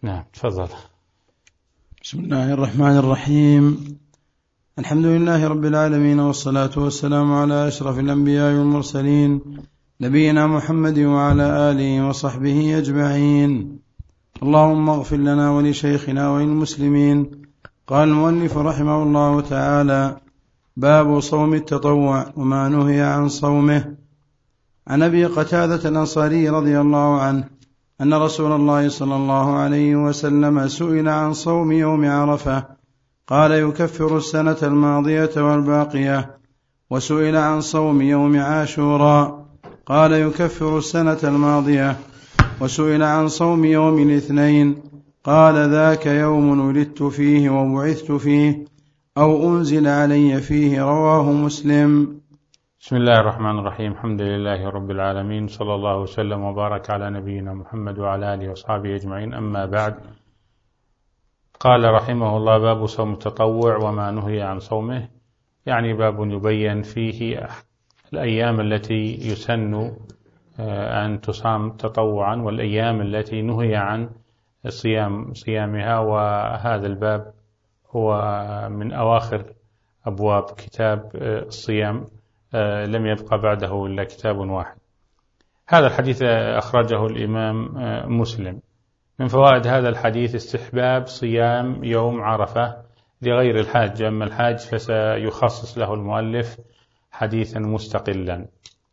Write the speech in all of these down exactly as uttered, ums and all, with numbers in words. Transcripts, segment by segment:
نعم تفضل. بسم الله الرحمن الرحيم. الحمد لله رب العالمين، والصلاة والسلام على أشرف الأنبياء والمرسلين، نبينا محمد وعلى آله وصحبه أجمعين. اللهم اغفر لنا ولشيخنا وللمسلمين. قال المؤلف رحمه الله تعالى: باب صوم التطوع وما نهي عن صومه. عن أبي قتادة الأنصاري رضي الله عنه أن رسول الله صلى الله عليه وسلم سئل عن صوم يوم عرفة قال: يكفر السنة الماضية والباقية. وسئل عن صوم يوم عاشوراء قال: يكفر السنة الماضية. وسئل عن صوم يوم الاثنين قال: ذاك يوم ولدت فيه وبعثت فيه أو أنزل علي فيه. رواه مسلم. بسم الله الرحمن الرحيم. الحمد لله رب العالمين، صلى الله وسلم وبارك على نبينا محمد وعلى آله وصحبه أجمعين. أما بعد، قال رحمه الله: باب صوم التطوع وما نهي عن صومه، يعني باب يبين فيه الأيام التي يسن أن تصام تطوعا والأيام التي نهي عن صيام صيامها. وهذا الباب هو من أواخر أبواب كتاب الصيام، لم يبقى بعده إلا كتاب واحد. هذا الحديث أخرجه الإمام مسلم. من فوائد هذا الحديث استحباب صيام يوم عرفة لغير الحاج، أما الحاج فسيخصص له المؤلف حديثا مستقلا.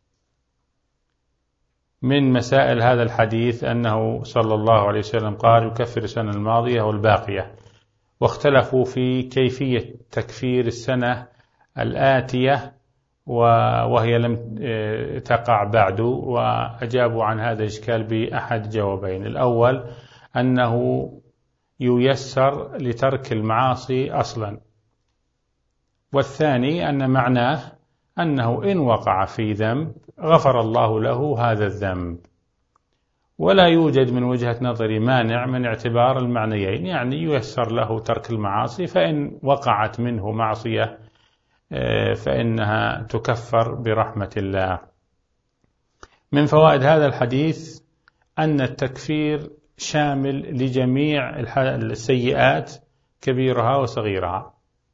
من مسائل هذا الحديث أنه صلى الله عليه وسلم قال: يكفر السنة الماضية والباقية، واختلفوا في كيفية تكفير السنة الآتية وهي لم تقع بعد، وأجابوا عن هذا الإشكال بأحد جوابين: الأول أنه ييسر لترك المعاصي أصلا، والثاني أن معناه أنه إن وقع في ذنب غفر الله له هذا الذنب، ولا يوجد من وجهة نظري مانع من اعتبار المعنيين، يعني ييسر له ترك المعاصي، فإن وقعت منه معصية فإنها تكفر برحمة الله. من فوائد هذا الحديث أن التكفير شامل لجميع السيئات كبيرها وصغيرها،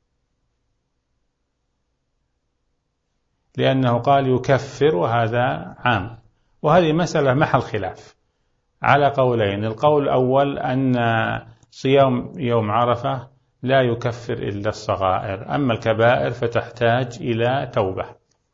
لأنه قال يكفر وهذا عام، وهذه مسألة محل خلاف على قولين: القول الأول أن صيام يوم عرفة لا يكفر إلا الصغائر، أما الكبائر فتحتاج إلى توبة،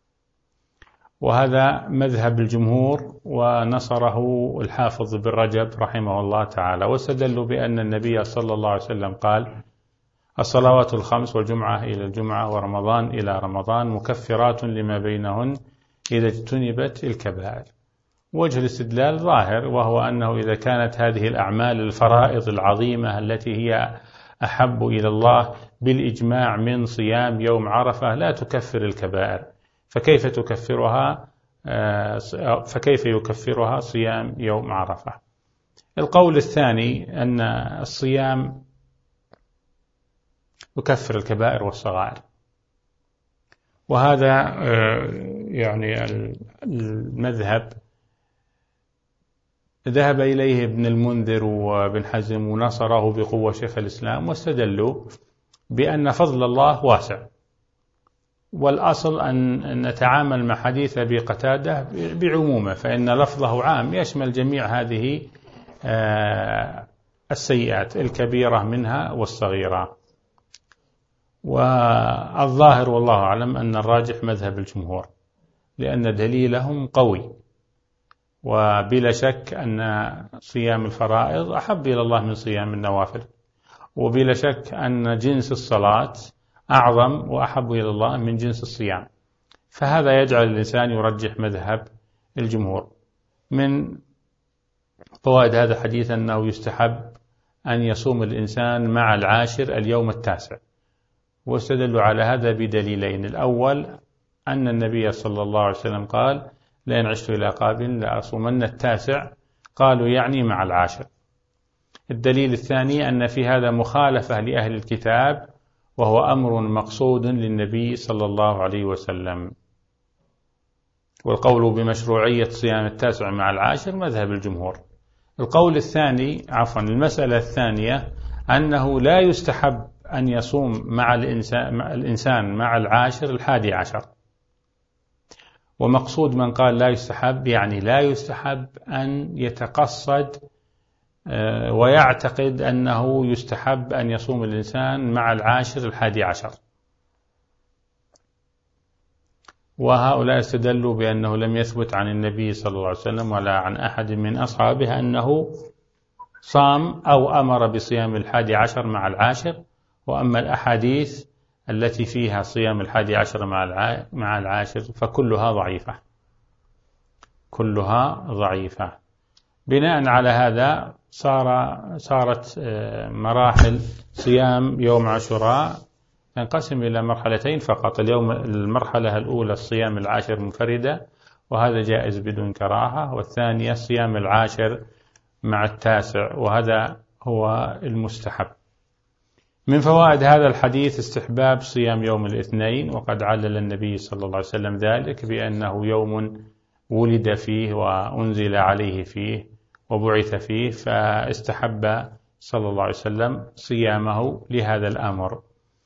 وهذا مذهب الجمهور ونصره الحافظ بن رجب رحمه الله تعالى. واستدلوا بأن النبي صلى الله عليه وسلم قال: الصلوات الخمس والجمعة إلى الجمعة ورمضان إلى رمضان مكفرات لما بينهن إذا اجتنبت الكبائر. وجه الاستدلال ظاهر، وهو أنه إذا كانت هذه الأعمال الفرائض العظيمة التي هي أحب إلى الله بالإجماع من صيام يوم عرفة لا تكفر الكبائر، فكيف تكفرها فكيف يكفرها صيام يوم عرفة؟ القول الثاني أن الصيام يكفر الكبائر والصغائر، وهذا يعني المذهب ذهب إليه ابن المنذر وابن حزم ونصره بقوة شيخ الإسلام، واستدلوا بأن فضل الله واسع، والأصل أن نتعامل مع حديث أبي قتادة بعمومه، فإن لفظه عام يشمل جميع هذه السيئات الكبيرة منها والصغيرة. والظاهر والله أعلم أن الراجح مذهب الجمهور، لأن دليلهم قوي، وبلا شك أن صيام الفرائض أحب إلى الله من صيام النوافل، وبلا شك أن جنس الصلاة أعظم وأحب إلى الله من جنس الصيام، فهذا يجعل الإنسان يرجح مذهب الجمهور. من فوائد هذا الحديث أنه يستحب أن يصوم الإنسان مع العاشر اليوم التاسع، واستدلوا على هذا بدليلين: الأول أن النبي صلى الله عليه وسلم قال: لئن عشت إلى قابل لأصومن التاسع، قالوا يعني مع العاشر. الدليل الثاني أن في هذا مخالفة لأهل الكتاب، وهو أمر مقصود للنبي صلى الله عليه وسلم. والقول بمشروعية صيام التاسع مع العاشر مذهب الجمهور، القول الثاني عفوا المسألة الثانية أنه لا يستحب أن يصوم مع الإنسان مع, الإنسان مع العاشر الحادي عشر. ومقصود من قال لا يستحب يعني لا يستحب أن يتقصد ويعتقد أنه يستحب أن يصوم الإنسان مع العاشر الحادي عشر. وهؤلاء استدلوا بأنه لم يثبت عن النبي صلى الله عليه وسلم ولا عن أحد من أصحابه أنه صام أو أمر بصيام الحادي عشر مع العاشر. وأما الأحاديث التي فيها صيام الحادي عشر مع العاشر فكلها ضعيفة كلها ضعيفة. بناء على هذا صار صارت مراحل صيام يوم عاشوراء تنقسم إلى مرحلتين فقط. اليوم المرحلة الأولى الصيام العاشر منفردة وهذا جائز بدون كراهة، والثانية صيام العاشر مع التاسع وهذا هو المستحب. من فوائد هذا الحديث استحباب صيام يوم الاثنين، وقد علل النبي صلى الله عليه وسلم ذلك بأنه يوم ولد فيه وأنزل عليه فيه وبعث فيه، فاستحب صلى الله عليه وسلم صيامه لهذا الأمر.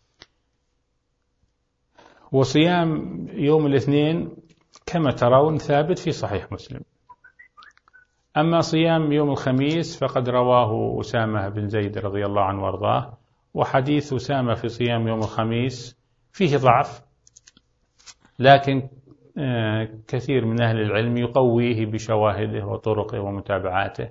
وصيام يوم الاثنين كما ترون ثابت في صحيح مسلم. أما صيام يوم الخميس فقد رواه أسامة بن زيد رضي الله عنه وارضاه، وحديث أسامة في صيام يوم الخميس فيه ضعف، لكن كثير من أهل العلم يقويه بشواهده وطرقه ومتابعاته،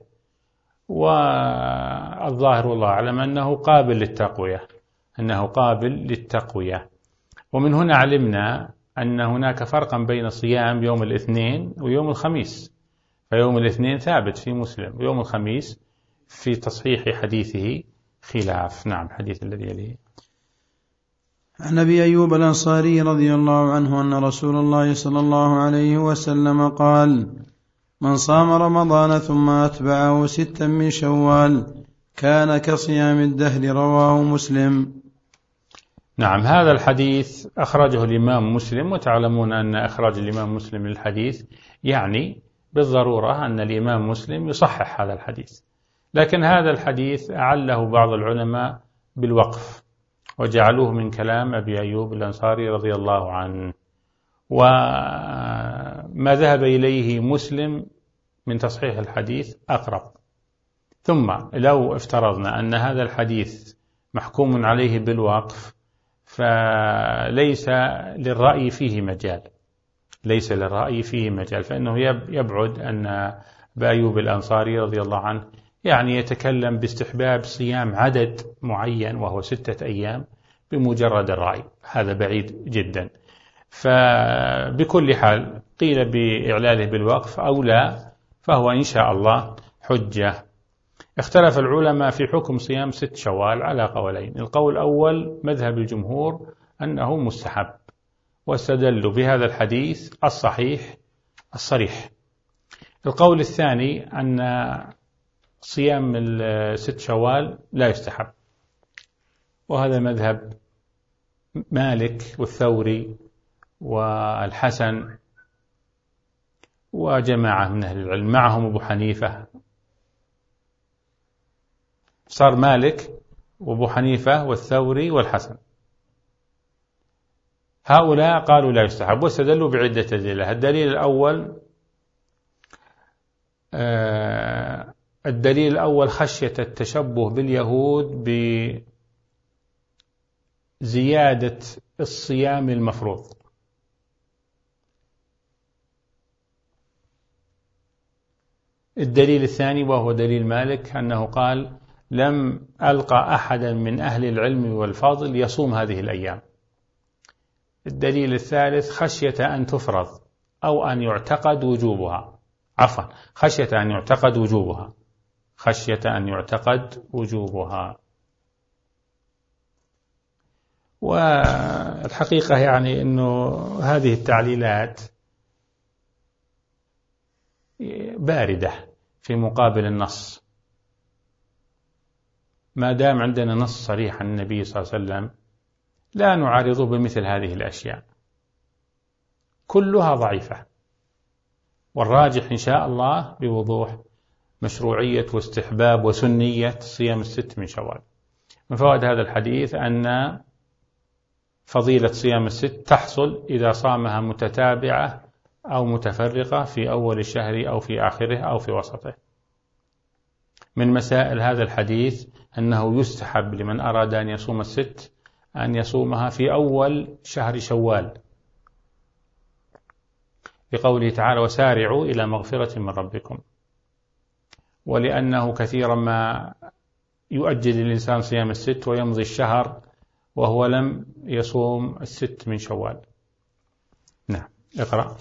والظاهر والله أعلم أنه قابل للتقوية أنه قابل للتقوية. ومن هنا علمنا أن هناك فرقا بين صيام يوم الاثنين ويوم الخميس، فيوم الاثنين ثابت في مسلم ويوم الخميس في تصحيح حديثه خلاف. نعم. الحديث الذي يليه عن أبي أيوب الأنصاري رضي الله عنه أن رسول الله صلى الله عليه وسلم قال: من صام رمضان ثم أتبعه ستا من شوال كان كصيام الدهر. رواه مسلم. نعم. هذا الحديث أخرجه الإمام مسلم، وتعلمون أن أخرج الإمام مسلم للحديث يعني بالضرورة أن الإمام مسلم يصحح هذا الحديث، لكن هذا الحديث أعله بعض العلماء بالوقف وجعلوه من كلام أبي أيوب الأنصاري رضي الله عنه، وما ذهب إليه مسلم من تصحيح الحديث أقرب. ثم لو افترضنا أن هذا الحديث محكوم عليه بالوقف فليس للرأي فيه مجال ليس للرأي فيه مجال فإنه يبعد أن أبا أيوب الأنصاري رضي الله عنه يعني يتكلم باستحباب صيام عدد معين وهو ستة أيام بمجرد الرأي، هذا بعيد جدا. فبكل حال قيل بإعلاله بالوقف أو لا فهو إن شاء الله حجة. اختلف العلماء في حكم صيام ست شوال على قولين. القول الأول مذهب الجمهور أنه مستحب، واستدلوا بهذا الحديث الصحيح الصريح. القول الثاني أن صيام الست شوال لا يستحب، وهذا مذهب مالك والثوري والحسن وجماعة من أهل العلم، معهم أبو حنيفة. صار مالك وأبو حنيفة والثوري والحسن، هؤلاء قالوا لا يستحب واستدلوا بعدة أدلة. الدليل الأول آه الدليل الأول خشية التشبه باليهود بزيادة الصيام المفروض. الدليل الثاني وهو دليل مالك أنه قال: لم ألقى أحدا من أهل العلم والفضل يصوم هذه الأيام. الدليل الثالث خشية أن تفرض أو أن يعتقد وجوبها عفوا خشية أن يعتقد وجوبها خشية أن يعتقد وجوبها والحقيقة يعني أنه هذه التعليلات باردة في مقابل النص. ما دام عندنا نص صريح عن النبي صلى الله عليه وسلم لا نعارضه بمثل هذه الأشياء، كلها ضعيفة، والراجح إن شاء الله بوضوح مشروعية واستحباب وسنية صيام الست من شوال. من فوائد هذا الحديث أن فضيلة صيام الست تحصل إذا صامها متتابعة أو متفرقة في أول الشهر أو في آخره أو في وسطه. من مسائل هذا الحديث أنه يستحب لمن أراد أن يصوم الست أن يصومها في أول شهر شوال، لقوله تعالى وسارعوا إلى مغفرة من ربكم، ولأنه كثيرا ما يؤجل الإنسان صيام الست ويمضي الشهر وهو لم يصوم الست من شوال. نعم، اقرأ.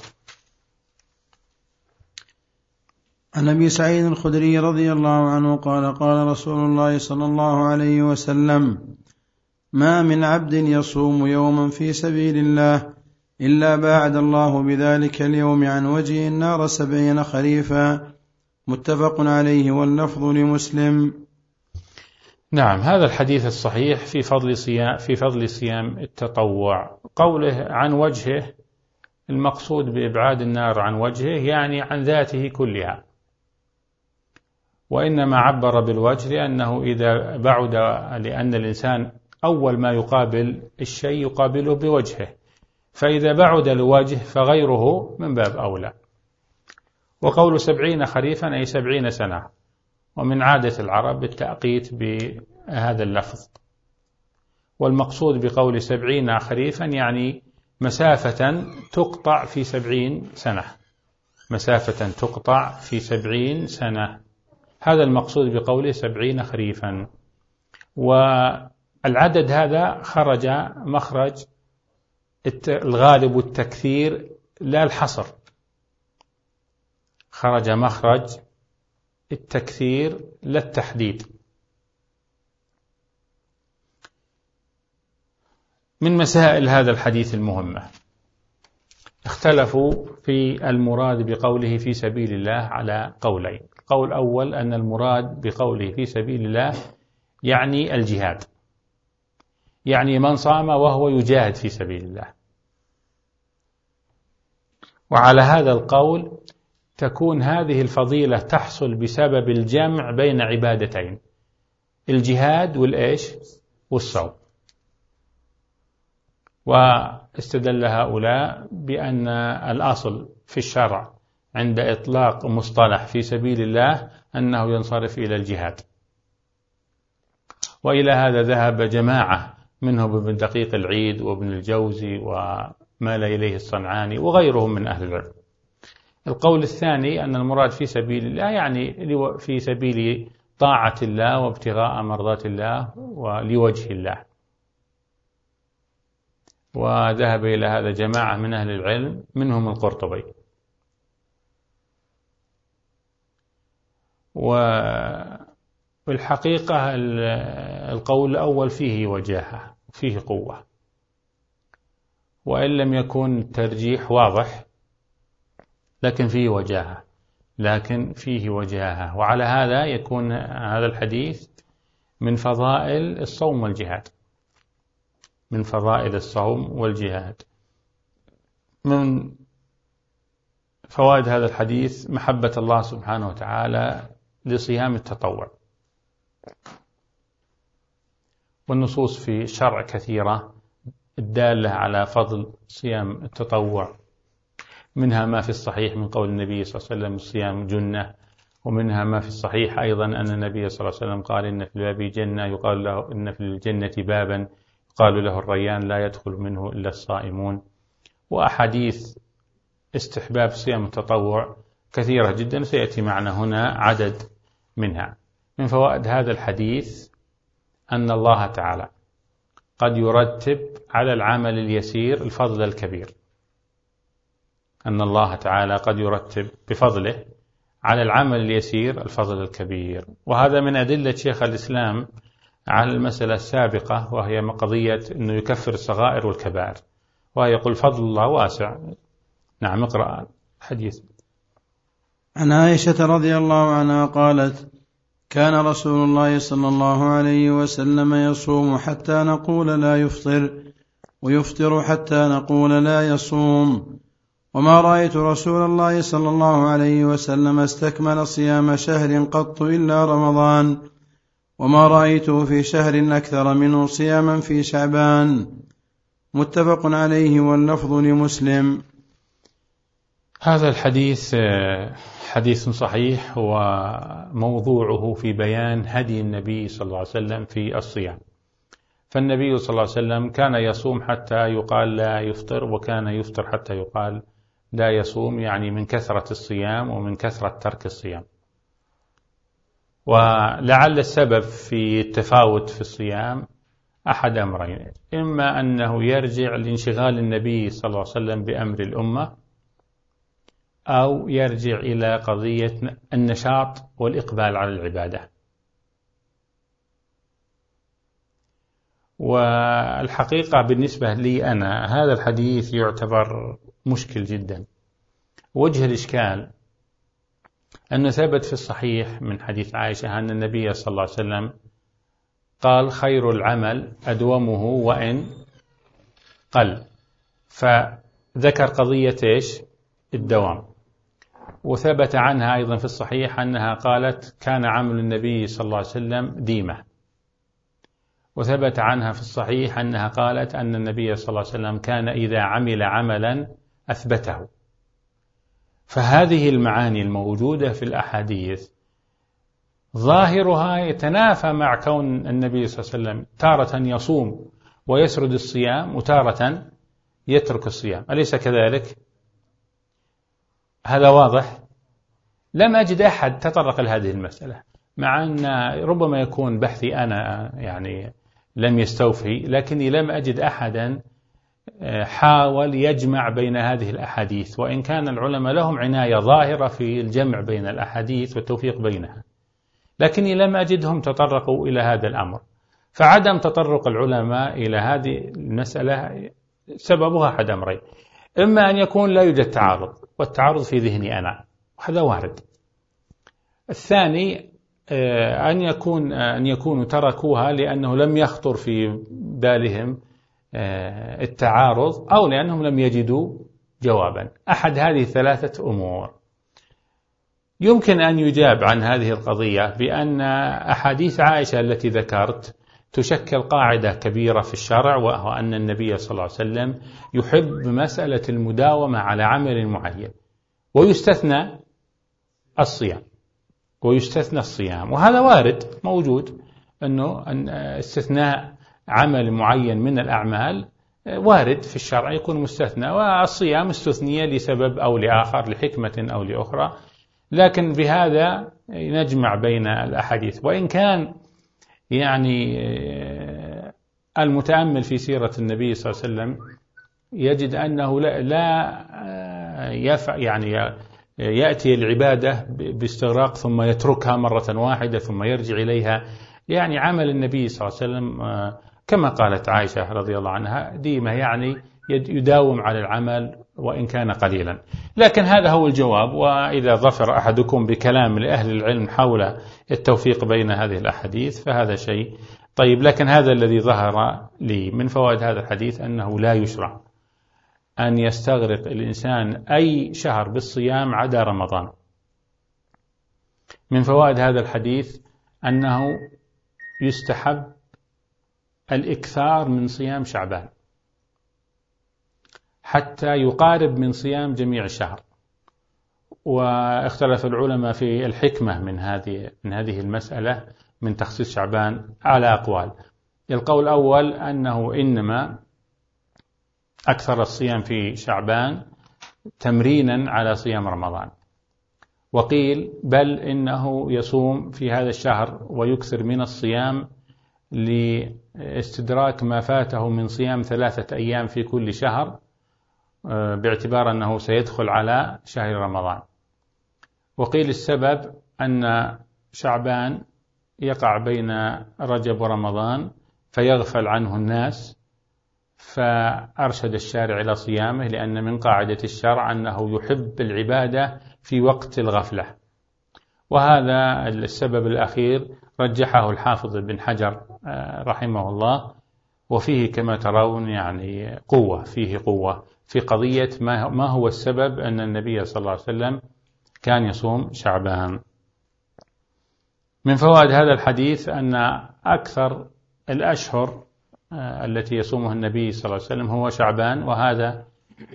عن أبي سعيد الخدري رضي الله عنه قال قال رسول الله صلى الله عليه وسلم ما من عبد يصوم يوما في سبيل الله إلا باعد الله بذلك اليوم عن وجه النار سبعين خريفا. متفق عليه واللفظ لمسلم. نعم، هذا الحديث الصحيح في فضل صيام في فضل صيام التطوع. قوله عن وجهه، المقصود بإبعاد النار عن وجهه يعني عن ذاته كلها، وإنما عبر بالوجه لأنه إذا بعد، لأن الإنسان أول ما يقابل الشيء يقابله بوجهه، فإذا بعد الوجه فغيره من باب أولى. وقول سبعين خريفا أي سبعين سنة، ومن عادة العرب التأقيت بهذا اللفظ. والمقصود بقول سبعين خريفا يعني مسافة تقطع في سبعين سنة، مسافة تقطع في سبعين سنة، هذا المقصود بقوله سبعين خريفا. والعدد هذا خرج مخرج الغالب والتكثير لا الحصر، خرج مخرج التكثير لا التحديد. من مسائل هذا الحديث المهمة، اختلفوا في المراد بقوله في سبيل الله على قولين. القول الأول أن المراد بقوله في سبيل الله يعني الجهاد، يعني من صام وهو يجاهد في سبيل الله. وعلى هذا القول تكون هذه الفضيلة تحصل بسبب الجمع بين عبادتين، الجهاد والإيش والصوم. واستدل هؤلاء بأن الأصل في الشرع عند إطلاق مصطلح في سبيل الله أنه ينصرف إلى الجهاد. وإلى هذا ذهب جماعة منهم ابن دقيق العيد وابن الجوزي ومال إليه الصنعاني وغيرهم من أهل العلم. القول الثاني أن المراد في سبيل الله يعني في سبيل طاعة الله وابتغاء مرضات الله ولوجه الله. وذهب إلى هذا جماعة من أهل العلم منهم القرطبي. والحقيقة القول الأول فيه وجاهة، فيه قوة، وإن لم يكن الترجيح واضح لكن فيه وجاهة، لكن فيه وجاهة. وعلى هذا يكون هذا الحديث من فضائل الصوم والجهاد، من فضائل الصوم والجهاد. من فوائد هذا الحديث محبة الله سبحانه وتعالى لصيام التطوع، والنصوص في الشرع كثيرة الدالة على فضل صيام التطوع، منها ما في الصحيح من قول النبي صلى الله عليه وسلم الصيام جنة، ومنها ما في الصحيح أيضا أن النبي صلى الله عليه وسلم قال إن في الباب جنة يقال له إن في الجنة بابا قالوا له الريان لا يدخل منه إلا الصائمون. وأحاديث استحباب صيام التطوع كثيرة جدا سيأتي معنا هنا عدد منها. من فوائد هذا الحديث أن الله تعالى قد يرتب على العمل اليسير الفضل الكبير، أن الله تعالى قد يرتب بفضله على العمل اليسير الفضل الكبير. وهذا من أدلة شيخ الإسلام على المسألة السابقة، وهي قضية أنه يكفر الصغائر والكبائر، ويقول فضل الله واسع. نعم، اقرأ حديث. عن عائشة رضي الله عنها قالت كان رسول الله صلى الله عليه وسلم يصوم حتى نقول لا يفطر، ويفطر حتى نقول لا يصوم، وما رأيت رسول الله صلى الله عليه وسلم استكمل صيام شهر قط إلا رمضان، وما رأيته في شهر أكثر منه صياما في شعبان. متفق عليه واللفظ لمسلم. هذا الحديث حديث صحيح، وموضوعه في بيان هدي النبي صلى الله عليه وسلم في الصيام. فالنبي صلى الله عليه وسلم كان يصوم حتى يقال لا يفطر، وكان يفطر حتى يقال لا يصوم، يعني من كثرة الصيام ومن كثرة ترك الصيام. ولعل السبب في التفاوت في الصيام أحد أمرين: إما أنه يرجع لانشغال النبي صلى الله عليه وسلم بأمر الأمة، أو يرجع إلى قضية النشاط والإقبال على العبادة. والحقيقة بالنسبة لي أنا هذا الحديث يعتبر مشكل جدا. وجه الإشكال أنه ثبت في الصحيح من حديث عائشة أن النبي صلى الله عليه وسلم قال: خير العمل أدومه وإن قل، فذكر قضية إيش؟ الدوام. وثبت عنها أيضا في الصحيح أنها قالت: كان عمل النبي صلى الله عليه وسلم ديمة. وثبت عنها في الصحيح أنها قالت أن النبي صلى الله عليه وسلم كان إذا عمل عملا أثبته. فهذه المعاني الموجودة في الأحاديث ظاهرها يتنافى مع كون النبي صلى الله عليه وسلم تارة يصوم ويسرد الصيام، وتارة يترك الصيام، أليس كذلك؟ هذا واضح. لم أجد أحد تطرق لهذه المسألة، مع أن ربما يكون بحثي أنا يعني لم يستوفي، لكني لم أجد أحدا حاول يجمع بين هذه الأحاديث، وإن كان العلماء لهم عناية ظاهرة في الجمع بين الأحاديث والتوفيق بينها، لكني لم أجدهم تطرقوا إلى هذا الأمر. فعدم تطرق العلماء إلى هذه المسألة سببها أحد أمرين: إما أن يكون لا يوجد تعارض، والتعارض في ذهني أنا، وهذا وارد. الثاني أن يكون أن يكونوا تركوها لأنه لم يخطر في بالهم التعارض، أو لأنهم لم يجدوا جوابا. أحد هذه الثلاثة أمور. يمكن أن يجاب عن هذه القضية بأن أحاديث عائشة التي ذكرت تشكل قاعدة كبيرة في الشرع، وهو أن النبي صلى الله عليه وسلم يحب مسألة المداومة على عمل معين، ويستثنى الصيام ويستثنى الصيام وهذا وارد موجود، أنه أن استثناء عمل معين من الأعمال وارد في الشرع يكون مستثنى، والصيام استثنية لسبب أو لآخر، لحكمة أو لأخرى. لكن بهذا نجمع بين الأحاديث. وإن كان يعني المتأمل في سيرة النبي صلى الله عليه وسلم يجد أنه لا, لا يفع يعني يأتي العبادة باستغراق ثم يتركها مرة واحدة ثم يرجع إليها. يعني عمل النبي صلى الله عليه وسلم كما قالت عائشة رضي الله عنها ديمة، يعني يداوم على العمل وإن كان قليلا. لكن هذا هو الجواب. وإذا ظفر أحدكم بكلام لأهل العلم حول التوفيق بين هذه الأحاديث فهذا شيء طيب. لكن هذا الذي ظهر لي من فوائد هذا الحديث أنه لا يشرع أن يستغرق الإنسان أي شهر بالصيام عدا رمضان. من فوائد هذا الحديث أنه يستحب الإكثار من صيام شعبان حتى يقارب من صيام جميع الشهر. واختلف العلماء في الحكمة من هذه من هذه المسألة من تخصيص شعبان على أقوال. القول الأول أنه إنما أكثر الصيام في شعبان تمرينا على صيام رمضان، وقيل بل إنه يصوم في هذا الشهر ويكثر من الصيام لاستدراك ما فاته من صيام ثلاثة أيام في كل شهر، باعتبار أنه سيدخل على شهر رمضان. وقيل السبب أن شعبان يقع بين رجب ورمضان فيغفل عنه الناس، فأرشد الشارع إلى صيامه، لأن من قاعدة الشرع أنه يحب العبادة في وقت الغفلة. وهذا السبب الأخير رجحه الحافظ بن حجر رحمه الله، وفيه كما ترون يعني قوة، فيه قوة في قضية ما هو السبب أن النبي صلى الله عليه وسلم كان يصوم شعبان. من فوائد هذا الحديث أن أكثر الأشهر التي يصومها النبي صلى الله عليه وسلم هو شعبان، وهذا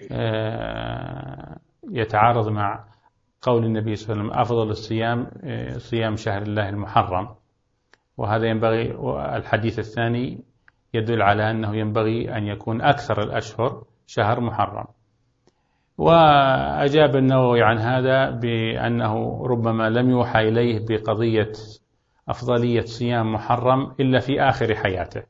يتعارض مع قول النبي صلى الله عليه وسلم أفضل الصيام صيام شهر الله المحرم، وهذا ينبغي. الحديث الثاني يدل على أنه ينبغي أن يكون أكثر الأشهر شهر محرم. وأجاب النووي عن هذا بأنه ربما لم يوحى إليه بقضية أفضلية صيام محرم إلا في آخر حياته،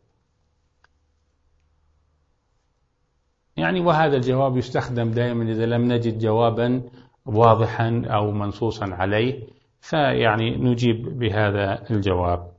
يعني وهذا الجواب يستخدم دائما إذا لم نجد جوابا واضحا أو منصوصا عليه، فيعني نجيب بهذا الجواب.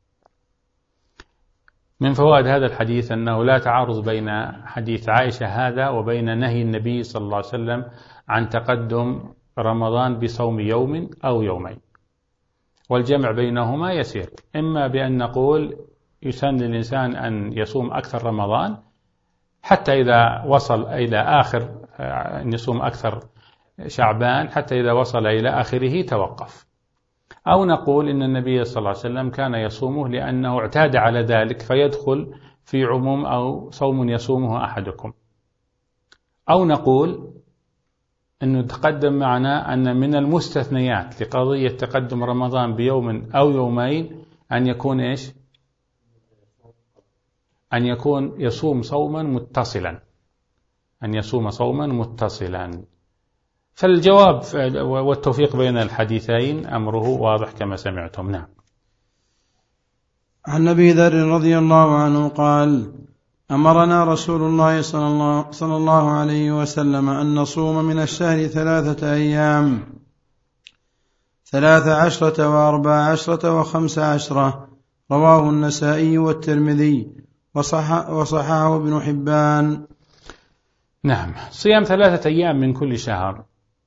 من فوائد هذا الحديث أنه لا تعارض بين حديث عائشة هذا وبين نهي النبي صلى الله عليه وسلم عن تقدم رمضان بصوم يوم أو يومين، والجمع بينهما يسير، إما بأن نقول يسن للإنسان أن يصوم أكثر رمضان حتى إذا وصل إلى آخر، أن يصوم أكثر شعبان حتى إذا وصل إلى آخره توقف، أو نقول إن النبي صلى الله عليه وسلم كان يصومه لأنه اعتاد على ذلك فيدخل في عموم أو صوم يصومه أحدكم، أو نقول أنه تقدم معنا أن من المستثنيات لقضية تقدم رمضان بيوم أو يومين أن يكون إيش؟ أن يكون يصوم صوما متصلا، أن يصوم صوما متصلا. فالجواب والتوفيق بين الحديثين أمره واضح كما سمعتم. نعم. عن أبي ذر رضي الله عنه قال: أمرنا رسول الله صلى الله, صلى الله عليه وسلم أن نصوم من الشهر ثلاثة أيام، ثلاث عشرة وأربع عشرة وخمس عشرة، رواه النسائي والترمذي وصح وصححه ابن حبان. نعم. صيام ثلاثة أيام من كل شهر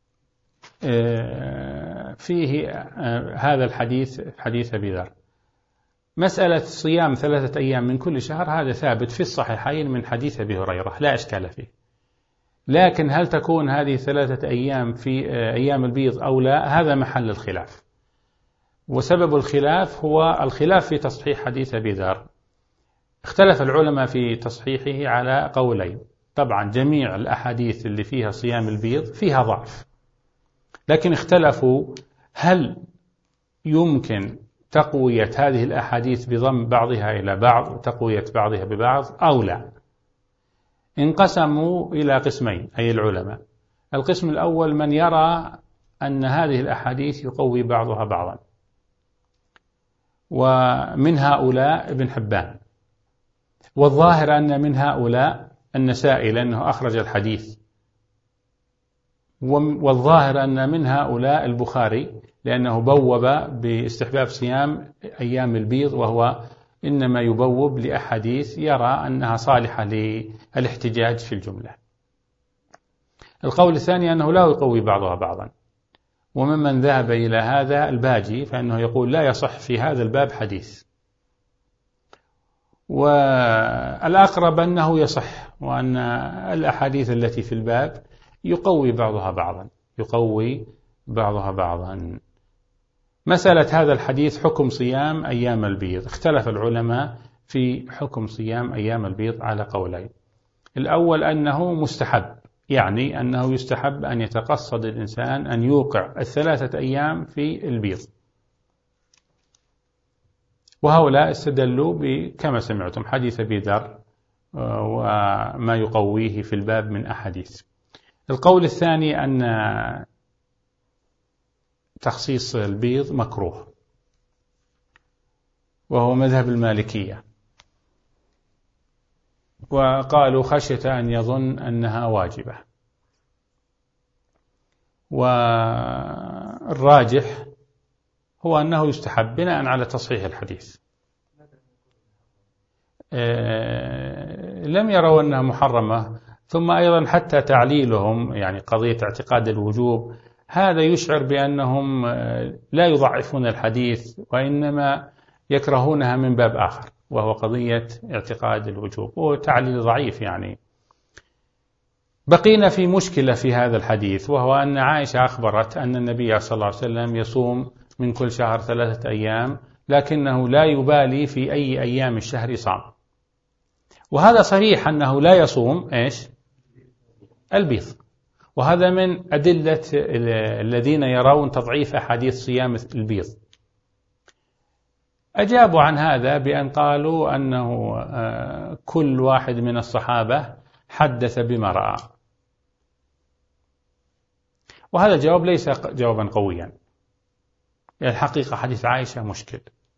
فيه هذا الحديث، حديث أبي ذر. مسألة صيام ثلاثة أيام من كل شهر هذا ثابت في الصحيحين من حديث أبي هريرة لا إشكال فيه، لكن هل تكون هذه ثلاثة أيام في أيام البيض أو لا، هذا محل الخلاف. وسبب الخلاف هو الخلاف في تصحيح حديث أبي ذر. اختلف العلماء في تصحيحه على قولين. طبعا جميع الأحاديث اللي فيها صيام البيض فيها ضعف، لكن اختلفوا هل يمكن تقوية هذه الأحاديث بضم بعضها إلى بعض وتقوية بعضها ببعض أو لا. انقسموا إلى قسمين أي العلماء. القسم الأول من يرى أن هذه الأحاديث يقوي بعضها بعضا، ومن هؤلاء ابن حبان، والظاهر أن من هؤلاء النسائي لأنه أخرج الحديث، والظاهر أن من هؤلاء البخاري لأنه بوب باستحباب صيام أيام البيض، وهو إنما يبوب لأحاديث يرى أنها صالحة للاحتجاج في الجملة. القول الثاني أنه لا يقوي بعضها بعضا، وممن ذهب إلى هذا الباجي فإنه يقول لا يصح في هذا الباب حديث، والأقرب أنه يصح، وأن الأحاديث التي في الباب يقوي بعضها بعضا يقوي بعضها بعضا. مسألة هذا الحديث حكم صيام أيام البيض، اختلف العلماء في حكم صيام أيام البيض على قولين. الأول أنه مستحب، يعني أنه يستحب أن يتقصد الإنسان أن يوقع الثلاثة أيام في البيض، وهؤلاء استدلوا كما سمعتم حديث أبي ذر وما يقويه في الباب من أحاديث. القول الثاني أن تخصيص البيض مكروه، وهو مذهب المالكية، وقالوا خشية أن يظن أنها واجبة. والراجح هو أنه يستحب بناء على تصحيح الحديث. لم يروا أنها محرمة، ثم أيضا حتى تعليلهم يعني قضية اعتقاد الوجوب هذا يشعر بأنهم لا يضعفون الحديث، وإنما يكرهونها من باب آخر، وهو قضية اعتقاد الوجوب، وتعليل ضعيف يعني. بقينا في مشكلة في هذا الحديث، وهو أن عائشة أخبرت أن النبي صلى الله عليه وسلم يصوم من كل شهر ثلاثة أيام، لكنه لا يبالي في أي أيام الشهر صام. وهذا صريح أنه لا يصوم إيش؟ البيض، وهذا من أدلة الذين يرون تضعيف أحاديث صيام البيض. أجابوا عن هذا بأن قالوا أنه كل واحد من الصحابة حدث بما رأى، وهذا الجواب ليس جوابا قويا. الحقيقة حديث عائشة مشكل،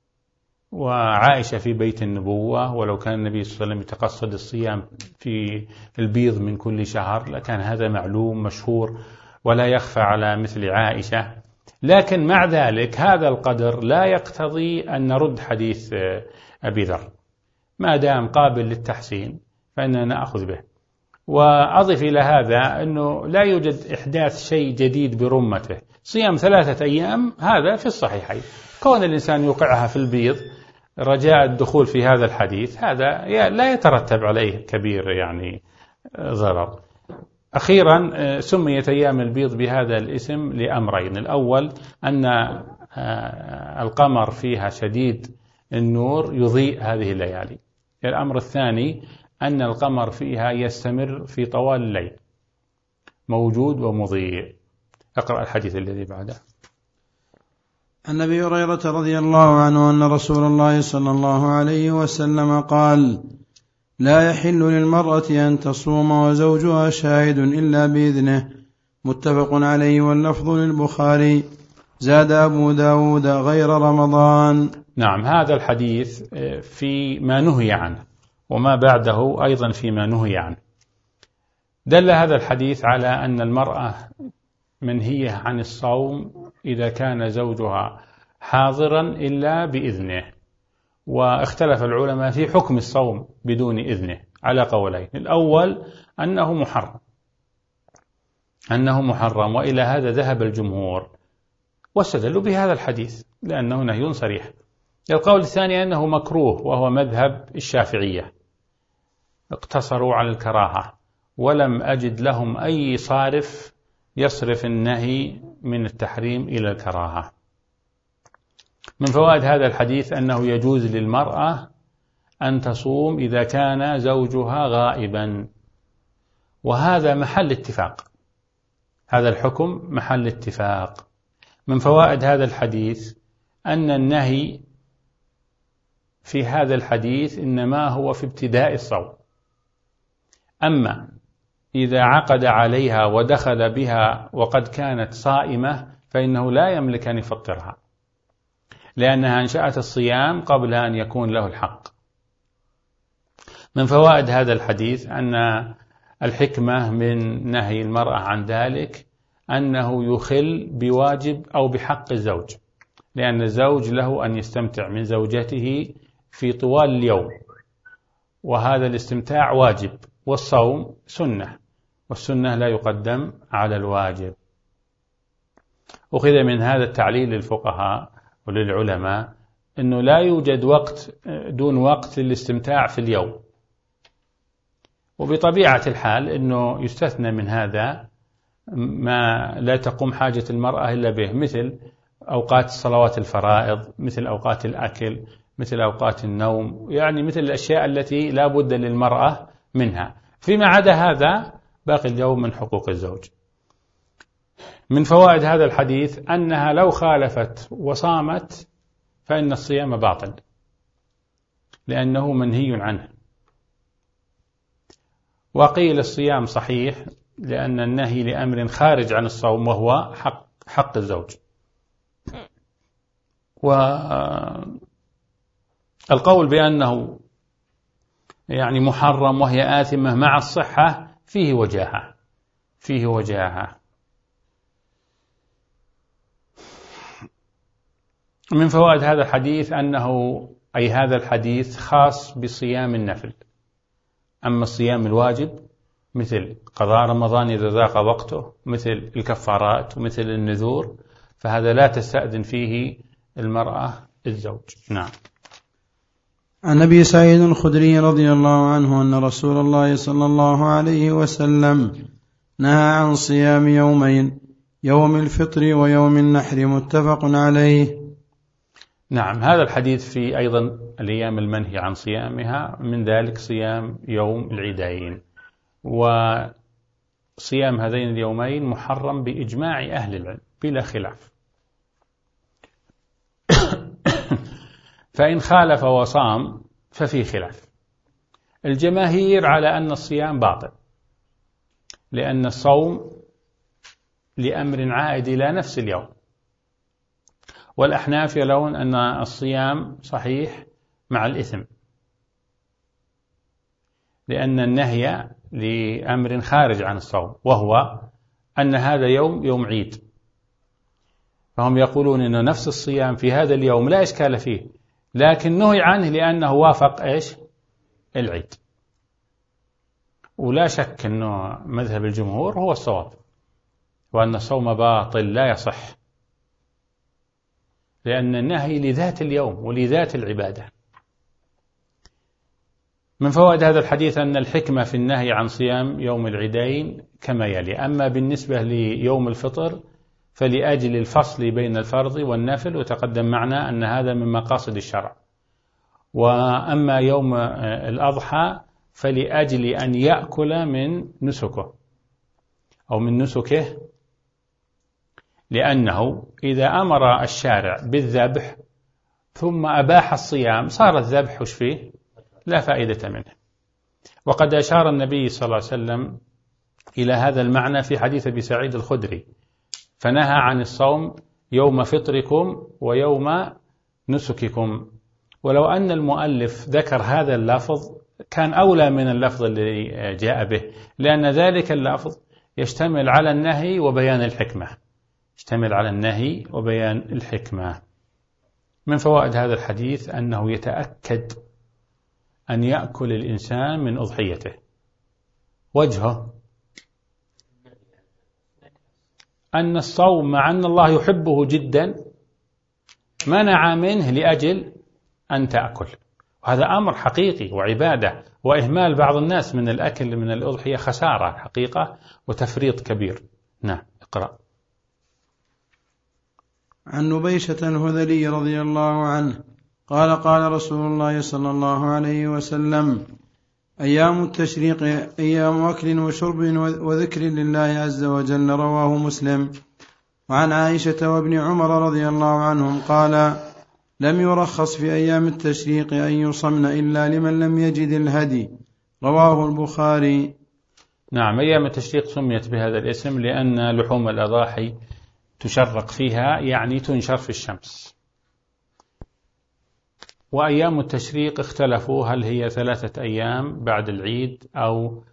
وعائشة في بيت النبوة، ولو كان النبي صلى الله عليه وسلم يتقصد الصيام في البيض من كل شهر لكان هذا معلوم مشهور ولا يخفى على مثل عائشة. لكن مع ذلك هذا القدر لا يقتضي أن نرد حديث أبي ذر، ما دام قابل للتحسين فإننا نأخذ به. وأضف إلى هذا أنه لا يوجد إحداث شيء جديد برمته. صيام ثلاثة أيام هذا في الصحيحين، كون الإنسان يوقعها في البيض رجاء الدخول في هذا الحديث هذا لا يترتب عليه كبير يعني ضرر. أخيرا سميت أيام البيض بهذا الاسم لأمرين: الأول أن القمر فيها شديد النور يضيء هذه الليالي، الأمر الثاني أن القمر فيها يستمر في طوال الليل موجود ومضيء. اقرأ الحديث الذي بعده. عن أبي هريرة رضي الله عنه أن رسول الله صلى الله عليه وسلم قال: لا يحل للمرأة أن تصوم وزوجها شاهد إلا بإذنه، متفق عليه واللفظ للبخاري. زاد أبو داود غير رمضان. نعم، هذا الحديث في ما نهي عنه وما بعده أيضا فيما نهي عنه. دل هذا الحديث على أن المرأة منهية عن الصوم إذا كان زوجها حاضرا إلا بإذنه، واختلف العلماء في حكم الصوم بدون إذنه على قولين: الأول أنه محرم أنه محرم وإلى هذا ذهب الجمهور واستدلوا بهذا الحديث لأنه نهي صريح. القول الثاني أنه مكروه وهو مذهب الشافعية، اقتصروا على الكراهة ولم أجد لهم أي صارف يصرف النهي من التحريم إلى الكراهة. من فوائد هذا الحديث أنه يجوز للمرأة أن تصوم إذا كان زوجها غائبا، وهذا محل اتفاق، هذا الحكم محل اتفاق. من فوائد هذا الحديث أن النهي في هذا الحديث إنما هو في ابتداء الصوم، أما إذا عقد عليها ودخل بها وقد كانت صائمة فإنه لا يملك أن يفطرها، لأنها أنشأت الصيام قبل أن يكون له الحق. من فوائد هذا الحديث أن الحكمة من نهي المرأة عن ذلك أنه يخل بواجب أو بحق الزوج، لأن الزوج له أن يستمتع من زوجته في طوال اليوم، وهذا الاستمتاع واجب، والصوم سنة، والسنة لا يقدم على الواجب. أخذ من هذا التعليل للفقهاء وللعلماء أنه لا يوجد وقت دون وقت للاستمتاع في اليوم، وبطبيعة الحال أنه يستثنى من هذا ما لا تقوم حاجة المرأة إلا به، مثل أوقات الصلوات الفرائض، مثل أوقات الأكل، مثل أوقات النوم، يعني مثل الأشياء التي لا بد للمرأة منها. فيما عدا هذا باقي اليوم من حقوق الزوج. من فوائد هذا الحديث أنها لو خالفت وصامت فإن الصيام باطل، لأنه منهي عنه. وقيل الصيام صحيح لأن النهي لأمر خارج عن الصوم وهو حق, حق الزوج. والقول بأنه يعني محرم وهي آثمة مع الصحة فيه وجاهة فيه وجاهة. من فوائد هذا الحديث أنه أي هذا الحديث خاص بصيام النفل، أما الصيام الواجب مثل قضاء رمضان إذا ضاق وقته، مثل الكفارات ومثل النذور، فهذا لا تستأذن فيه المرأة الزوج. نعم. عن أبي سعيد الخدري رضي الله عنه أن رسول الله صلى الله عليه وسلم نهى عن صيام يومين، يوم الفطر ويوم النحر، متفق عليه. نعم، هذا الحديث في أيضا الأيام المنهي عن صيامها، من ذلك صيام يوم العيدين، وصيام هذين اليومين محرم بإجماع أهل العلم بلا خلاف. فإن خالف وصام ففي خلاف. الجماهير على أن الصيام باطل، لأن الصوم لأمر عائد إلى نفس اليوم، والأحناف يرون أن الصيام صحيح مع الإثم، لأن النهي لأمر خارج عن الصوم، وهو أن هذا يوم يوم عيد، فهم يقولون أن نفس الصيام في هذا اليوم لا إشكال فيه، لكن نهي عنه لأنه وافق إيش؟ العيد. ولا شك أنه مذهب الجمهور هو الصواب، وأن الصوم باطل لا يصح، لأن النهي لذات اليوم ولذات العبادة. من فوائد هذا الحديث أن الحكمة في النهي عن صيام يوم العيدين كما يلي: أما بالنسبة ليوم الفطر فلأجل الفصل بين الفرض والنفل، وتقدم معنا أن هذا من مقاصد الشرع. وأما يوم الأضحى فلأجل أن يأكل من نسكه أو من نسكه، لأنه إذا أمر الشارع بالذبح ثم أباح الصيام صار الذبح وش فيه؟ لا فائدة منه. وقد أشار النبي صلى الله عليه وسلم إلى هذا المعنى في حديث أبي سعيد الخدري، فنهى عن الصوم يوم فطركم ويوم نسككم. ولو أن المؤلف ذكر هذا اللفظ كان أولى من اللفظ الذي جاء به، لأن ذلك اللفظ يشتمل على النهي وبيان الحكمة، يشتمل على النهي وبيان الحكمة. من فوائد هذا الحديث أنه يتأكد أن يأكل الإنسان من أضحيته. وجهه أن الصوم مع أن الله يحبه جدا منع منه لأجل أن تأكل، وهذا أمر حقيقي وعبادة، وإهمال بعض الناس من الأكل من الأضحية خسارة حقيقة وتفريط كبير. نعم، اقرأ. عن نبيشة الهذلي رضي الله عنه قال: قال رسول الله صلى الله عليه وسلم: أيام التشريق أيام أكل وشرب وذكر لله عز وجل، رواه مسلم. وعن عائشة وابن عمر رضي الله عنهم قال: لم يرخص في أيام التشريق أن يصمن إلا لمن لم يجد الهدي، رواه البخاري. نعم، أيام التشريق سميت بهذا الاسم لأن لحوم الأضاحي تشرق فيها، يعني تنشر في الشمس. وأيام التشريق اختلفوا هل هي ثلاثة أيام بعد العيد أو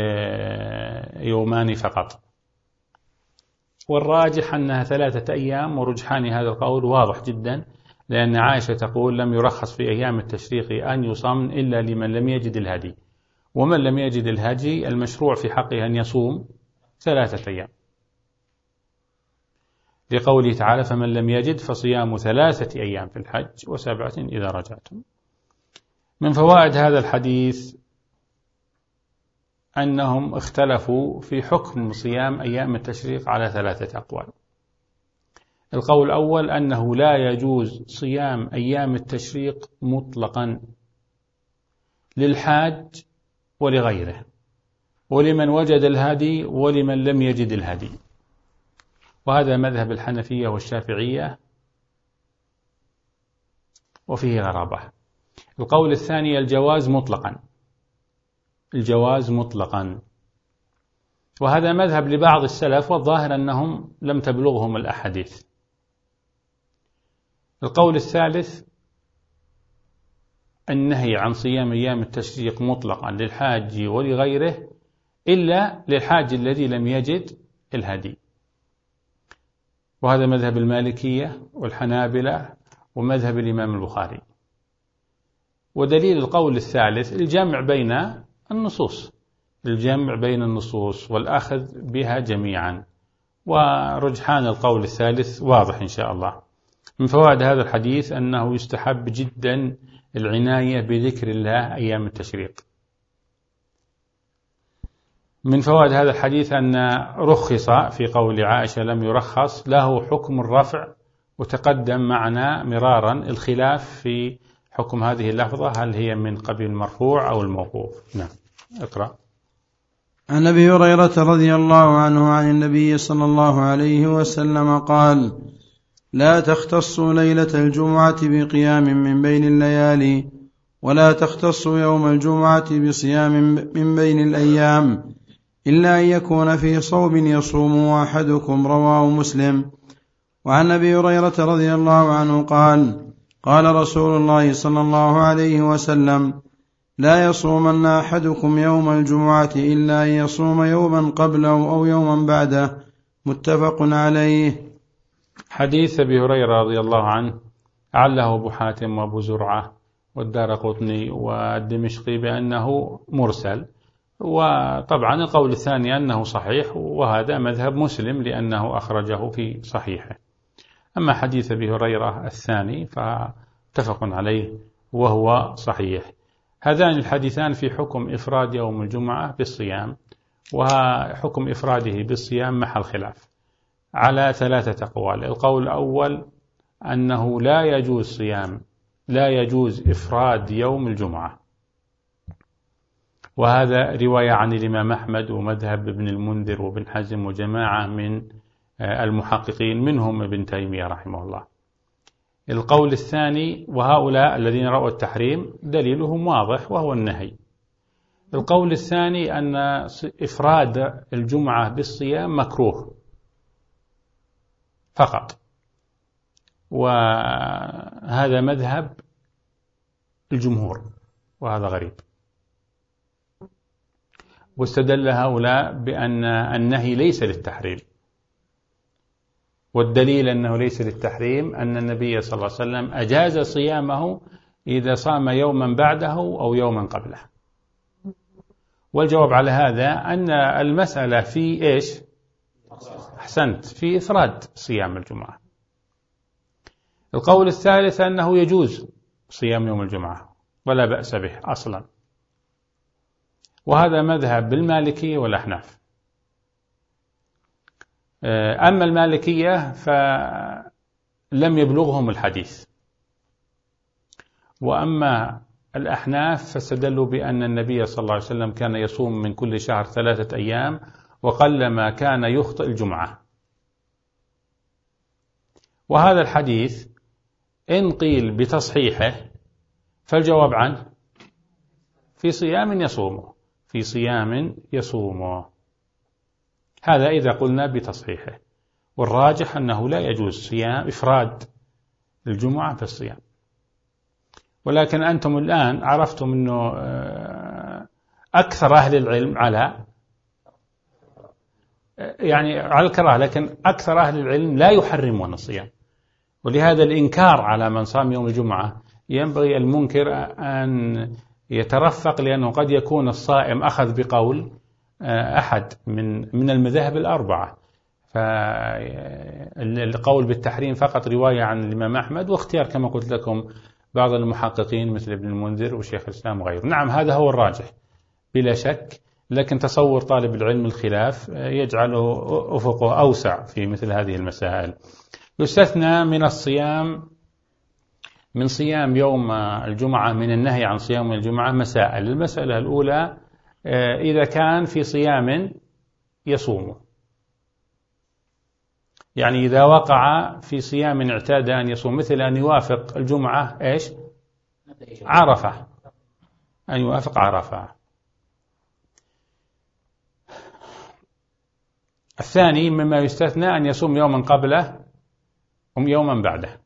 يومان فقط، والراجح أنها ثلاثة أيام، ورجحان هذا القول واضح جدا، لأن عائشة تقول: لم يرخص في أيام التشريق أن يصم إلا لمن لم يجد الهدي، ومن لم يجد الهدي المشروع في حقه أن يصوم ثلاثة أيام، لقوله تعالى: فمن لم يجد فصيام ثلاثة أيام في الحج وسبعة إذا رجعتم. من فوائد هذا الحديث أنهم اختلفوا في حكم صيام أيام التشريق على ثلاثة أقوال. القول الأول أنه لا يجوز صيام أيام التشريق مطلقا للحاج ولغيره، ولمن وجد الهدي ولمن لم يجد الهدي، وهذا مذهب الحنفية والشافعية، وفيه غرابة. القول الثاني الجواز مطلقا، الجواز مطلقا، وهذا مذهب لبعض السلف، والظاهر أنهم لم تبلغهم الأحاديث. القول الثالث النهي عن صيام أيام التشريق مطلقا للحاج ولغيره إلا للحاج الذي لم يجد الهدي، وهذا مذهب المالكية والحنابلة ومذهب الإمام البخاري. ودليل القول الثالث الجمع بين النصوص، الجمع بين النصوص والأخذ بها جميعا، ورجحان القول الثالث واضح إن شاء الله. من فوائد هذا الحديث أنه يستحب جدا العناية بذكر الله أيام التشريق. من فوائد هذا الحديث أن رخص في قول عائشة لم يرخص له حكم الرفع، وتقدم معنا مرارا الخلاف في حكم هذه اللفظة، هل هي من قبيل المرفوع أو الموقوف. نعم اقرأ. عن أبي هريرة رضي الله عنه عن النبي صلى الله عليه وسلم قال: لا تختصوا ليلة الجمعة بقيام من بين الليالي، ولا تختصوا يوم الجمعة بصيام من بين الأيام، إلا أن يكون في صوم يصوم أحدكم، رواه مسلم. وعن أبي هريرة رضي الله عنه قال: قال رسول الله صلى الله عليه وسلم: لا يصومن أحدكم يوم الجمعة إلا أن يصوم يوما قبله أو يوما بعده، متفق عليه. حديث أبي هريرة رضي الله عنه عله أبو حاتم وأبو زرعة والدارقطني والدمشقي بأنه مرسل، وطبعا القول الثاني أنه صحيح، وهذا مذهب مسلم لأنه أخرجه في صحيحه. أما حديث أبي هريرة الثاني فاتفق عليه وهو صحيح. هذان الحديثان في حكم إفراد يوم الجمعة بالصيام، وحكم إفراده بالصيام محل خلاف على ثلاثة أقوال. القول الأول أنه لا يجوز صيام لا يجوز إفراد يوم الجمعة، وهذا رواية عن الإمام أحمد ومذهب ابن المنذر وابن حزم وجماعة من المحققين منهم ابن تيمية رحمه الله. القول الثاني، وهؤلاء الذين رأوا التحريم دليلهم واضح وهو النهي. القول الثاني أن إفراد الجمعة بالصيام مكروه فقط، وهذا مذهب الجمهور وهذا غريب. واستدل هؤلاء بأن النهي ليس للتحريم، والدليل أنه ليس للتحريم أن النبي صلى الله عليه وسلم أجاز صيامه إذا صام يوما بعده أو يوما قبله. والجواب على هذا أن المسألة في إيش؟ أحسنت، في إفراد صيام الجمعة. القول الثالث أنه يجوز صيام يوم الجمعة ولا بأس به أصلا، وهذا مذهب بالمالكية والأحناف. أما المالكية فلم يبلغهم الحديث، وأما الأحناف فاستدلوا بأن النبي صلى الله عليه وسلم كان يصوم من كل شهر ثلاثة أيام، وقلما كان يخطئ الجمعة. وهذا الحديث إن قيل بتصحيحه فالجواب عنه في صيام يصومه في صيام يصومه هذا إذا قلنا بتصحيحه، والراجح أنه لا يجوز صيام إفراد الجمعة في الصيام. ولكن أنتم الآن عرفتم أنه أكثر أهل العلم على يعني على الكراهة، لكن أكثر أهل العلم لا يحرمون الصيام، ولهذا الإنكار على من صام يوم الجمعة ينبغي المنكر أن يترفق، لأنه قد يكون الصائم أخذ بقول أحد من من المذاهب الأربعة، فالقول بالتحريم فقط رواية عن الإمام أحمد، واختيار كما قلت لكم بعض المحققين مثل ابن المنذر وشيخ الإسلام وغيره. نعم هذا هو الراجح بلا شك، لكن تصور طالب العلم الخلاف يجعله أفقه أوسع في مثل هذه المسائل. يستثنى من الصيام من صيام يوم الجمعة من النهي عن صيام الجمعة مسائل. المسألة الأولى إذا كان في صيام يصومه، يعني إذا وقع في صيام اعتاد أن يصوم، مثل أن يوافق الجمعة إيش؟ عرفة، أن يوافق عرفة. الثاني مما يستثنى أن يصوم يوما قبله أم يوما بعده.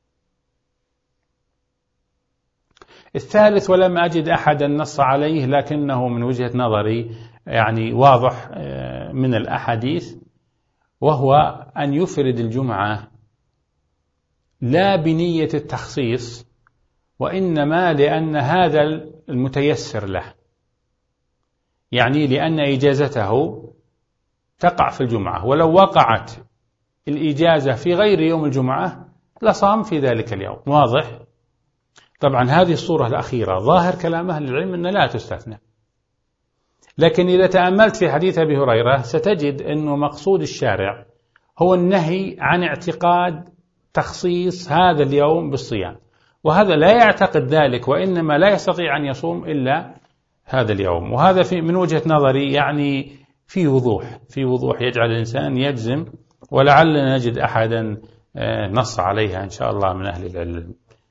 الثالث ولم أجد أحدا نص عليه، لكنه من وجهة نظري يعني واضح من الأحاديث، وهو أن يفرد الجمعة لا بنية التخصيص، وإنما لأن هذا المتيسر له، يعني لأن إجازته تقع في الجمعة، ولو وقعت الإجازة في غير يوم الجمعة لصام في ذلك اليوم. واضح؟ طبعا هذه الصورة الأخيرة ظاهر كلام أهل العلم أن لا تستثنى، لكن إذا تأملت في حديث أبي هريرة ستجد أنه مقصود الشارع هو النهي عن اعتقاد تخصيص هذا اليوم بالصيام، وهذا لا يعتقد ذلك، وإنما لا يستطيع أن يصوم إلا هذا اليوم. وهذا في من وجهة نظري يعني في وضوح في وضوح يجعل الإنسان يجزم، ولعلنا نجد أحدا نص عليها إن شاء الله من أهل العلم.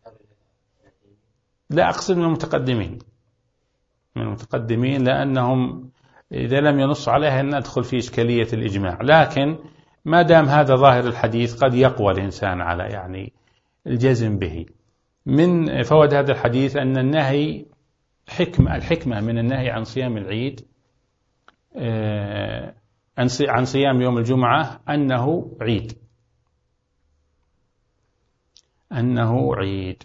لا أقصد من المتقدمين من المتقدمين لأنهم إذا لم ينص عليها ندخل في إشكالية الإجماع، لكن ما دام هذا ظاهر الحديث قد يقوى الإنسان على يعني الجزم به. من فوائد هذا الحديث أن النهي حكمة الحكمة من النهي عن صيام العيد عن صيام يوم الجمعة أنه عيد أنه عيد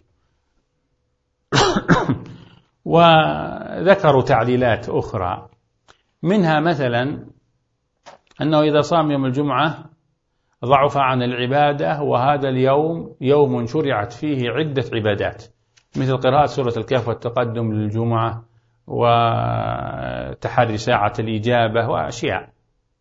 وذكروا تعليلات أخرى، منها مثلا أنه إذا صام يوم الجمعة ضعف عن العبادة، وهذا اليوم يوم شرعت فيه عدة عبادات مثل قراءة سورة الكهف والتقدم للجمعة وتحري ساعة الإجابة وأشياء.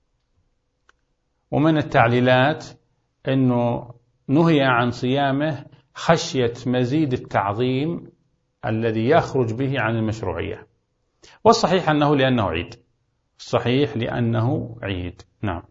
ومن التعليلات أنه نهي عن صيامه خشية مزيد التعظيم الذي يخرج به عن المشروعية، والصحيح أنه لأنه عيد الصحيح لأنه عيد. نعم.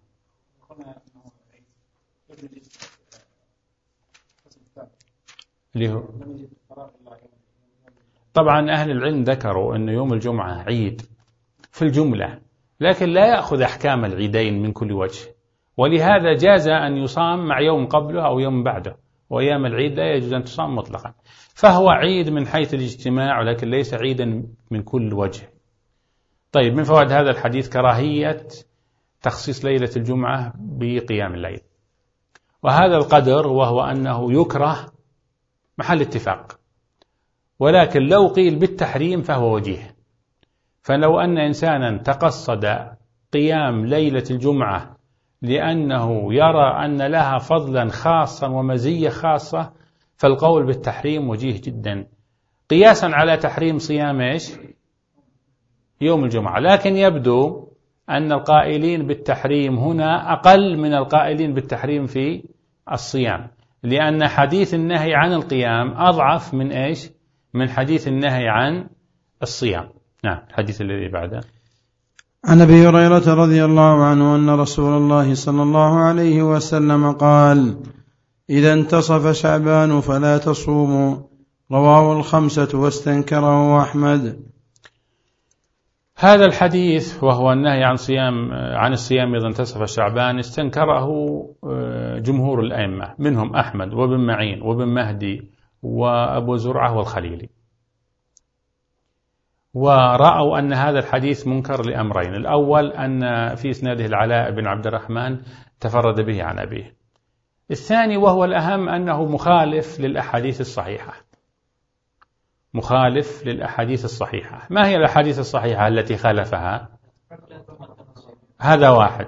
طبعا أهل العلم ذكروا أن يوم الجمعة عيد في الجملة، لكن لا يأخذ أحكام العيدين من كل وجه، ولهذا جاز أن يصام مع يوم قبله أو يوم بعده، وأيام العيد لا يجوز أن تصام مطلقا، فهو عيد من حيث الاجتماع ولكن ليس عيدا من كل وجه. طيب، من فوائد هذا الحديث كراهية تخصيص ليلة الجمعة بقيام الليل، وهذا القدر وهو أنه يكره محل اتفاق، ولكن لو قيل بالتحريم فهو وجيه. فلو أن إنسانا تقصد قيام ليلة الجمعة لأنه يرى أن لها فضلا خاصا ومزية خاصة فالقول بالتحريم وجيه جدا، قياسا على تحريم صيام إيش؟ يوم الجمعة. لكن يبدو أن القائلين بالتحريم هنا أقل من القائلين بالتحريم في الصيام، لأن حديث النهي عن القيام أضعف من إيش؟ من حديث النهي عن الصيام. نعم. الحديث الذي بعده عن أبي هريرة رضي الله عنه أن رسول الله صلى الله عليه وسلم قال: إذا انتصف شعبان فلا تصوموا، رواه الخمسة واستنكره أحمد. هذا الحديث وهو النهي عن صيام عن الصيام إذا انتصف شعبان استنكره جمهور الأئمة، منهم أحمد وابن معين وابن مهدي وأبو زرعة والخليلي، ورأوا أن هذا الحديث منكر لأمرين: الأول أن في إسناده العلاء بن عبد الرحمن تفرد به عن أبيه، الثاني وهو الأهم أنه مخالف للأحاديث الصحيحة مخالف للأحاديث الصحيحة. ما هي الأحاديث الصحيحة التي خالفها؟ هذا واحد.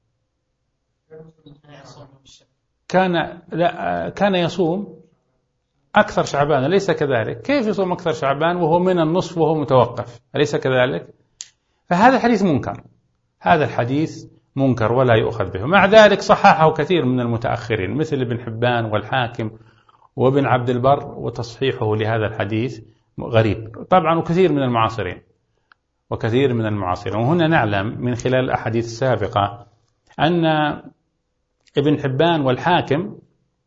كان لا كان يصوم أكثر شعبان، أليس كذلك؟ كيف يصوم أكثر شعبان وهو من النصف وهو متوقف، أليس كذلك؟ فهذا الحديث منكر هذا الحديث منكر ولا يؤخذ به. مع ذلك صححه كثير من المتأخرين مثل ابن حبان والحاكم وابن عبد البر، وتصحيحه لهذا الحديث غريب طبعا، وكثير من المعاصرين وكثير من المعاصرين وهنا نعلم من خلال الأحاديث السابقة أن ابن حبان والحاكم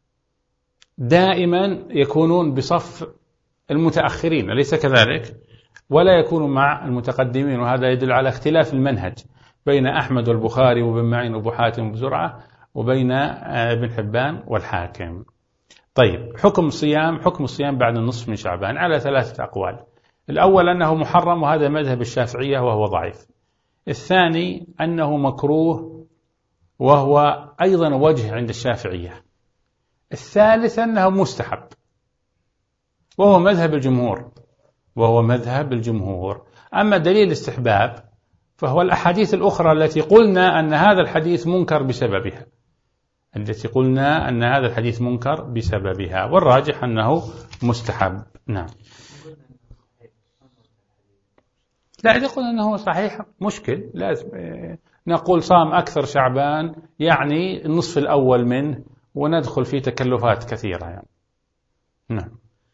دائما يكونون بصف المتأخرين، أليس كذلك؟ ولا يكونوا مع المتقدمين، وهذا يدل على اختلاف المنهج بين أحمد والبخاري وابن معين وابو حاتم وابو زرعة وبين ابن حبان والحاكم. طيب، حكم الصيام حكم الصيام بعد النصف من شعبان على ثلاثة أقوال: الأول أنه محرم وهذا مذهب الشافعية وهو ضعيف، الثاني أنه مكروه وهو أيضا وجه عند الشافعية، الثالث أنه مستحب وهو مذهب الجمهور وهو مذهب الجمهور. أما دليل الاستحباب فهو الأحاديث الأخرى التي قلنا أن هذا الحديث منكر بسببها، التي قلنا أن هذا الحديث منكر بسببها، والراجح أنه مستحب. نعم. لا، إذا قلنا أنه صحيح مشكل، لازم نقول صام أكثر شعبان يعني النصف الأول منه، وندخل في تكلفات كثيرة يعني. نعم.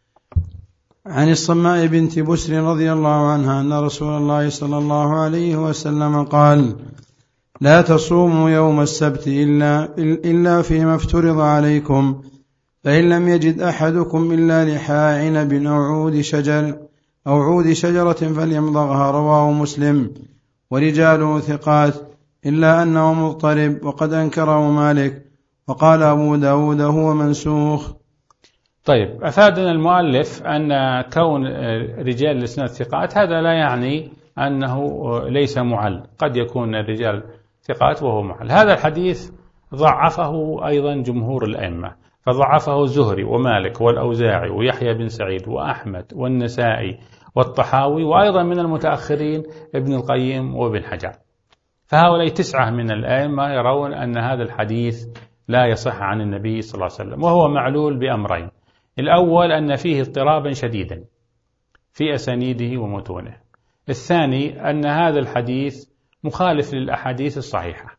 عن الصماء بنت بسر رضي الله عنها أن رسول الله صلى الله عليه وسلم قال: لا تصوموا يوم السبت إلا, إلا فيما افترض عليكم، فإن لم يجد أحدكم إلا لحاء عنب أو عود شجر أو عود شجرة فليمضغها. رواه مسلم ورجاله ثقات إلا أنه مضطرب، وقد أنكره مالك، وقال أبو داود هو منسوخ. طيب، أفادنا المؤلف أن كون رجال الإسناد ثقات هذا لا يعني أنه ليس معل، قد يكون الرجال ثقات وهو معل. هذا الحديث ضعفه أيضا جمهور الأئمة، فضعفه الزهري ومالك والأوزاعي ويحيى بن سعيد وأحمد والنسائي والطحاوي، وأيضا من المتأخرين ابن القيم وابن حجر. فهؤلاء تسعة من الأئمة يرون أن هذا الحديث لا يصح عن النبي صلى الله عليه وسلم، وهو معلول بأمرين: الأول أن فيه اضطرابا شديدا في أسانيده ومتونه، الثاني أن هذا الحديث مخالف للأحاديث الصحيحة،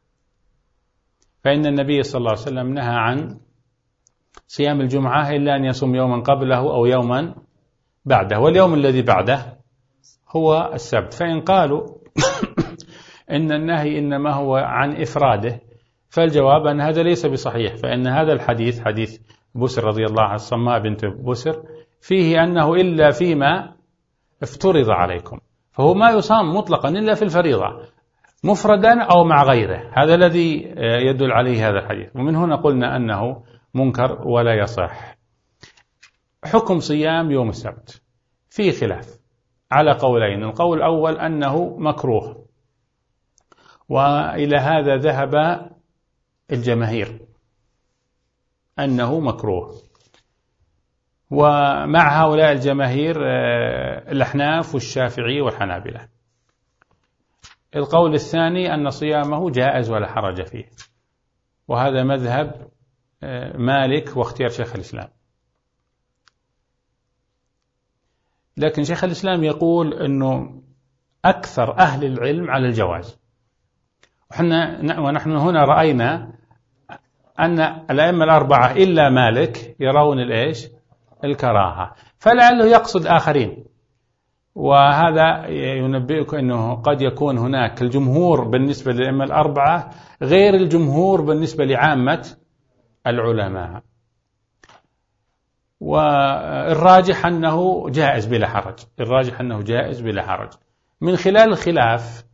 فإن النبي صلى الله عليه وسلم نهى عن صيام الجمعة إلا أن يصوم يوما قبله أو يوما بعده، واليوم الذي بعده هو السبت. فإن قالوا إن النهي إنما هو عن إفراده، فالجواب أن هذا ليس بصحيح، فإن هذا الحديث حديث بسر رضي الله عنه، الصماء بنت بسر، فيه أنه إلا فيما افترض عليكم، فهو ما يصام مطلقا إلا في الفريضة مفردا أو مع غيره. هذا الذي يدل عليه هذا الحديث، ومن هنا قلنا أنه منكر ولا يصح. حكم صيام يوم السبت فيه خلاف على قولين: القول الأول أنه مكروه، وإلى هذا ذهب الجماهير أنه مكروه، ومع هؤلاء الجماهير الأحناف والشافعي والحنابلة. القول الثاني أن صيامه جائز ولا حرج فيه، وهذا مذهب مالك واختيار شيخ الإسلام. لكن شيخ الإسلام يقول أنه أكثر أهل العلم على الجواز، ونحن هنا رأينا أن الأئمة الأربعة إلا مالك يرون الإيش؟ الكراهة، فلعله يقصد آخرين، وهذا ينبئك أنه قد يكون هناك الجمهور بالنسبة للأئمة الأربعة غير الجمهور بالنسبة لعامة العلماء، والراجح أنه جائز بلا حرج. الراجح أنه جائز بلا حرج من خلال الخلاف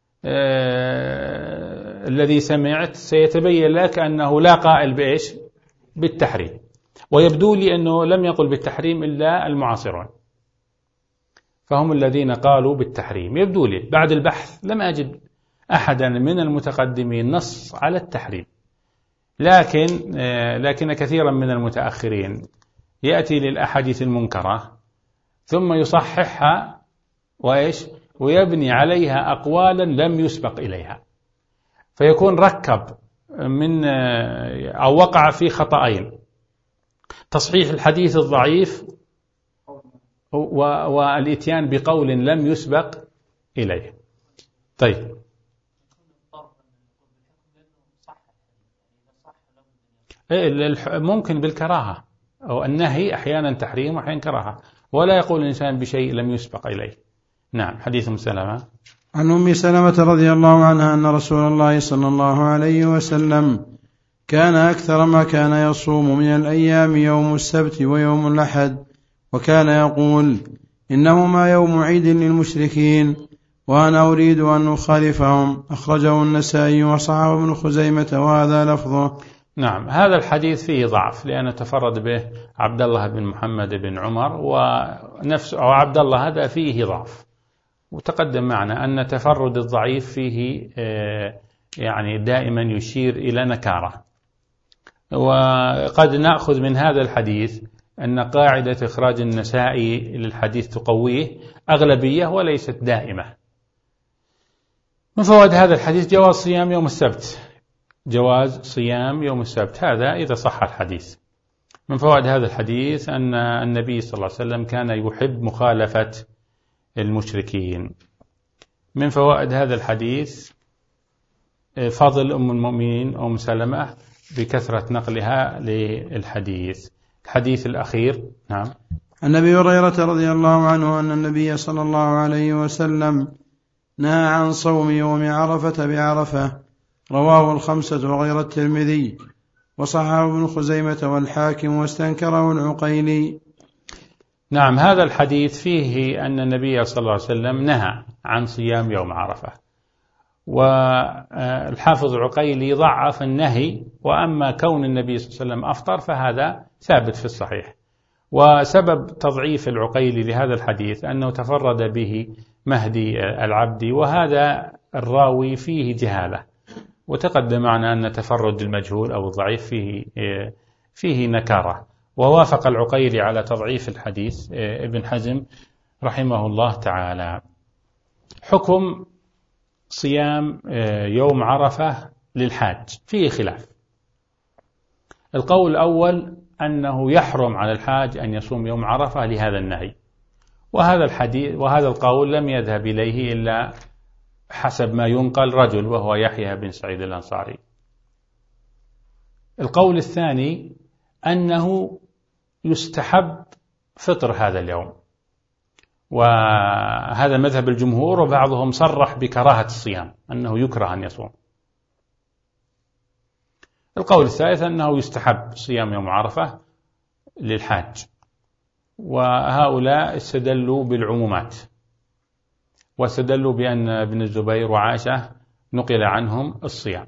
آه الذي سمعت سيتبين لك أنه لا قائل بإيش؟ بالتحريم، ويبدو لي أنه لم يقل بالتحريم إلا المعاصرون، فهم الذين قالوا بالتحريم. يبدو لي بعد البحث لم أجد أحدا من المتقدمين نص على التحريم، لكن آه لكن كثيرا من المتأخرين يأتي للأحاديث المنكرة ثم يصححها وإيش؟ ويبني عليها أقوالا لم يسبق إليها، فيكون ركب من أو وقع في خطأين: تصحيح الحديث الضعيف والإتيان بقول لم يسبق إليه. طيب، ممكن بالكراهة أو النهي، أحيانا تحريم وأحيانا كراهة، ولا يقول الإنسان بشيء لم يسبق إليه. نعم. حديث أم سلمة. عن أم سلمة رضي الله عنها أن رسول الله صلى الله عليه وسلم كان أكثر ما كان يصوم من الأيام يوم السبت ويوم الأحد، وكان يقول: إنهما يوم عيد للمشركين وأنا أريد أن أخالفهم. أخرجه النسائي وصححه ابن خزيمة وهذا لفظه. نعم. هذا الحديث فيه ضعف لأنه تفرد به عبد الله بن محمد بن عمر، ونفس أو عبد الله هذا فيه ضعف، وتقدم معنا أن تفرد الضعيف فيه يعني دائما يشير إلى نكارة. وقد نأخذ من هذا الحديث أن قاعدة إخراج النسائي للحديث تقويه أغلبية وليست دائمة. من فوائد هذا الحديث جواز صيام يوم السبت جواز صيام يوم السبت، هذا إذا صح الحديث. من فوائد هذا الحديث أن النبي صلى الله عليه وسلم كان يحب مخالفة المشركين. من فوائد هذا الحديث فضل أم المؤمنين أم سلمة بكثرة نقلها للحديث. الحديث الأخير، نعم، عن أبي هريرة رضي الله عنه أن النبي صلى الله عليه وسلم نهى عن صوم يوم عرفة بعرفة، رواه الخمسة غير الترمذي، وصححه ابن خزيمة والحاكم واستنكره العقيلي. نعم، هذا الحديث فيه أن النبي صلى الله عليه وسلم نهى عن صيام يوم عرفة، والحافظ العقيلي ضعف النهي، وأما كون النبي صلى الله عليه وسلم أفطر فهذا ثابت في الصحيح. وسبب تضعيف العقيلي لهذا الحديث أنه تفرد به مهدي العبدي، وهذا الراوي فيه جهالة، وتقدم معنا أن تفرد المجهول أو الضعيف فيه فيه نكارة. ووافق العقيلي على تضعيف الحديث ابن حزم رحمه الله تعالى. حكم صيام يوم عرفة للحاج فيه خلاف. القول الأول أنه يحرم على الحاج أن يصوم يوم عرفة لهذا النهي، وهذا الحديث وهذا القول لم يذهب إليه إلا حسب ما ينقل رجل، وهو يحيى بن سعيد الأنصاري. القول الثاني أنه يستحب فطر هذا اليوم، وهذا مذهب الجمهور، وبعضهم صرح بكراهة الصيام، أنه يكره أن يصوم. القول الثالث أنه يستحب صيام يوم عرفة للحاج، وهؤلاء استدلوا بالعمومات، واستدلوا بأن ابن الزبير وعائشة نقل عنهم الصيام.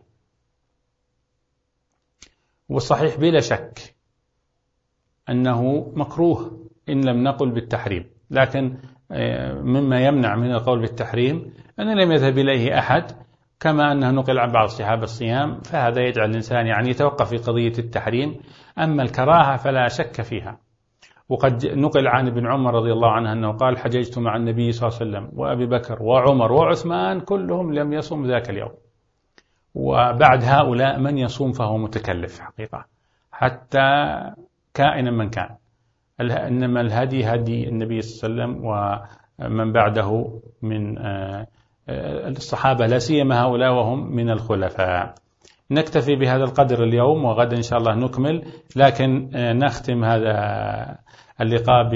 والصحيح بلا شك أنه مكروه إن لم نقل بالتحريم، لكن مما يمنع من القول بالتحريم أن لم يذهب إليه أحد، كما أنه نقل عن بعض الصحابة الصيام، فهذا يجعل الإنسان يعني يتوقف في قضية التحريم. أما الكراهة فلا شك فيها. وقد نقل عن ابن عمر رضي الله عنه أنه قال: حججت مع النبي صلى الله عليه وسلم وأبي بكر وعمر وعثمان كلهم لم يصوم ذاك اليوم. وبعد هؤلاء من يصوم فهو متكلف حقيقة، حتى كائنا من كان. إنما الهدي هدي النبي صلى الله عليه وسلم ومن بعده من الصحابة، لا سيما هؤلاء وهم من الخلفاء. نكتفي بهذا القدر اليوم، وغدا إن شاء الله نكمل، لكن نختم هذا اللقاء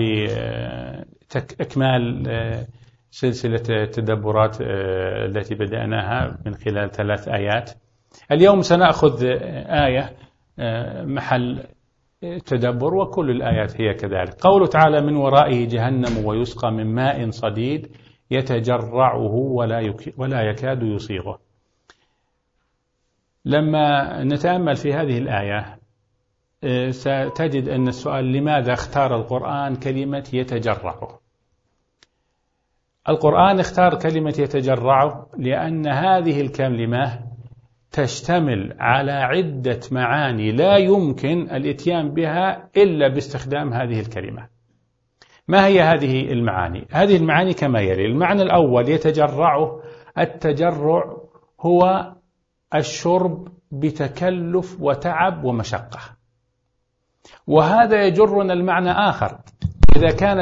بإكمال سلسلة التدبرات التي بدأناها من خلال ثلاث آيات. اليوم سنأخذ آية محل تدبر، وكل الآيات هي كذلك. قوله تعالى: من ورائه جهنم ويسقى من ماء صديد يتجرعه ولا يكاد يصيغه. لما نتأمل في هذه الآية ستجد أن السؤال: لماذا اختار القرآن كلمة يتجرعه؟ القرآن اختار كلمة يتجرعه لأن هذه الكلمة تشتمل على عدة معاني لا يمكن الاتيان بها إلا باستخدام هذه الكلمة. ما هي هذه المعاني؟ هذه المعاني كما يلي. المعنى الأول: يتجرعه، التجرع هو الشرب بتكلف وتعب ومشقة. وهذا يجرنا المعنى آخر: إذا كان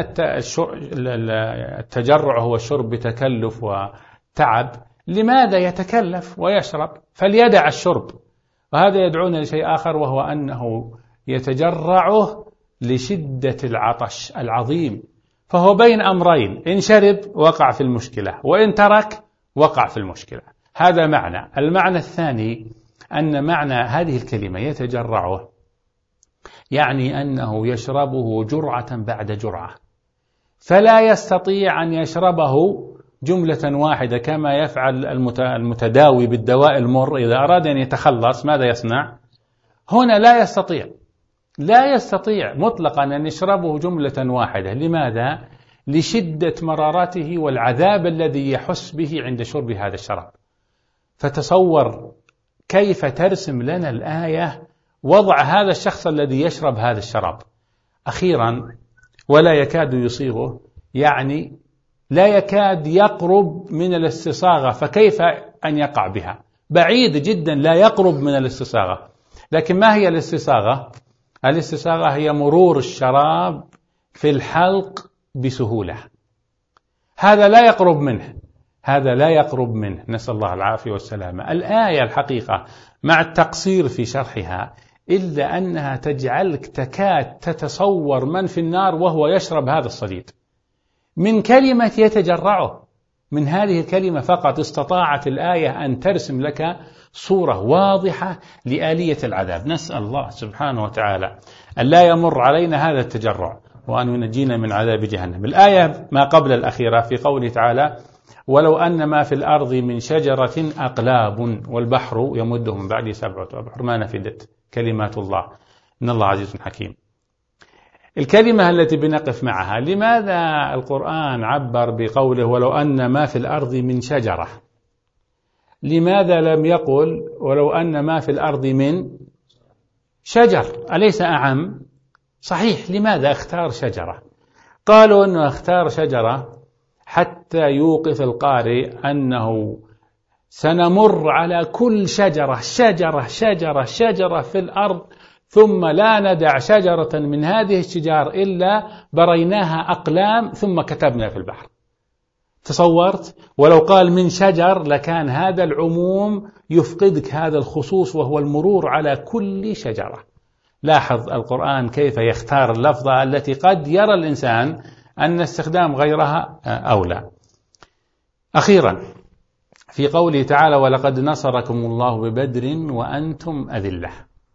التجرع هو الشرب بتكلف وتعب، لماذا يتكلف ويشرب؟ فليدع الشرب. وهذا يدعونا لشيء آخر، وهو أنه يتجرعه لشدة العطش العظيم، فهو بين أمرين: إن شرب وقع في المشكلة، وإن ترك وقع في المشكلة. هذا معنى. المعنى الثاني أن معنى هذه الكلمة يتجرعه يعني أنه يشربه جرعة بعد جرعة، فلا يستطيع أن يشربه جملة واحدة كما يفعل المتداوي بالدواء المر. إذا أراد أن يتخلص ماذا يصنع؟ هنا لا يستطيع لا يستطيع مطلقا أن يشربه جملة واحدة. لماذا؟ لشدة مرارته والعذاب الذي يحس به عند شرب هذا الشراب. فتصور كيف ترسم لنا الآية وضع هذا الشخص الذي يشرب هذا الشراب. أخيرا: ولا يكاد يصيغه، يعني لا يكاد يقرب من الاستصاغة، فكيف أن يقع بها؟ بعيد جدا لا يقرب من الاستصاغة. لكن ما هي الاستصاغة؟ الاستصاغة هي مرور الشراب في الحلق بسهولة، هذا لا يقرب منه، هذا لا يقرب منه، نسأل الله العافية والسلامة. الآية الحقيقة مع التقصير في شرحها إلا أنها تجعلك تكاد تتصور من في النار وهو يشرب هذا الصديد من كلمة يتجرعه. من هذه الكلمة فقط استطاعت الآية أن ترسم لك صورة واضحة لآلية العذاب. نسأل الله سبحانه وتعالى أن لا يمر علينا هذا التجرع وأن ينجينا من عذاب جهنم. الآية ما قبل الأخيرة في قوله تعالى: ولو أن ما في الأرض من شجرة أقلاب والبحر يمده من بعده سبعة أبحر ما نفدت كلمات الله إن الله عزيز حكيم. الكلمة التي بنقف معها، لماذا القرآن عبر بقوله ولو أن ما في الأرض من شجرة؟ لماذا لم يقل ولو أن ما في الأرض من شجر؟ أليس أعم؟ صحيح. لماذا اختار شجرة؟ قالوا أنه اختار شجرة حتى يوقف القارئ أنه سنمر على كل شجرة شجرة شجرة شجرة في الأرض ثم لا ندع شجرة من هذه الشجار إلا بريناها أقلام ثم كتبنا في البحر. تصورت؟ ولو قال من شجر لكان هذا العموم يفقدك هذا الخصوص وهو المرور على كل شجرة. لاحظ القرآن كيف يختار اللفظة التي قد يرى الإنسان أن استخدام غيرها أولى. أخيرا في قوله تعالى: ولقد نصركم الله ببدر وأنتم أذلة.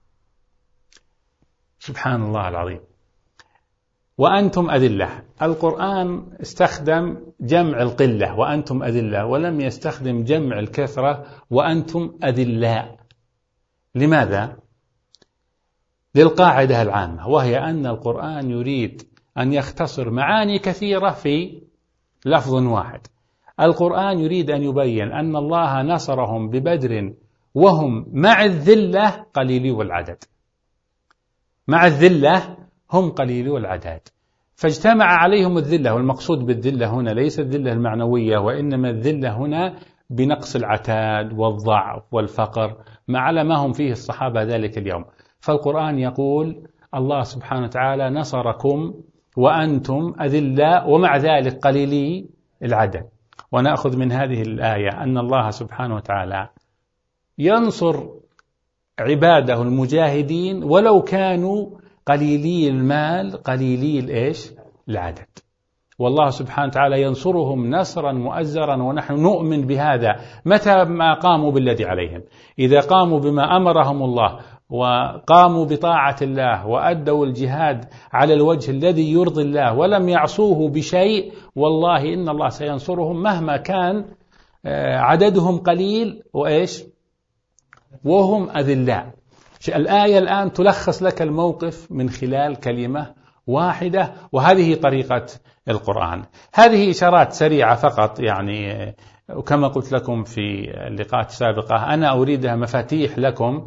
سبحان الله العظيم، وأنتم أذلة. القرآن استخدم جمع القلة وأنتم أذلة، ولم يستخدم جمع الكثرة وأنتم أذلاء. لماذا؟ للقاعدة العامة، وهي أن القرآن يريد أن يختصر معاني كثيرة في لفظ واحد. القرآن يريد أن يبين أن الله نصرهم ببدر وهم مع الذلة قليلي العدد، مع الذلة هم قليلي العدد، فاجتمع عليهم الذلة. والمقصود بالذلة هنا ليس الذلة المعنوية، وإنما الذلة هنا بنقص العتاد والضعف والفقر مع على ما هم فيه الصحابة ذلك اليوم. فالقرآن يقول الله سبحانه وتعالى نصركم وأنتم أذلاء ومع ذلك قليلي العدد. ونأخذ من هذه الآية أن الله سبحانه وتعالى ينصر عباده المجاهدين ولو كانوا قليلي المال قليلي الإيش العدد. والله سبحانه وتعالى ينصرهم نصرا مؤزرا، ونحن نؤمن بهذا متى ما قاموا بالذي عليهم. إذا قاموا بما أمرهم الله وقاموا بطاعة الله وأدوا الجهاد على الوجه الذي يرضي الله ولم يعصوه بشيء، والله إن الله سينصرهم مهما كان عددهم قليل وإيش وهم أذلاء. الآية الآن تلخص لك الموقف من خلال كلمة واحدة، وهذه طريقة القرآن. هذه إشارات سريعة فقط، يعني وكما قلت لكم في اللقاءات السابقة أنا أريدها مفاتيح لكم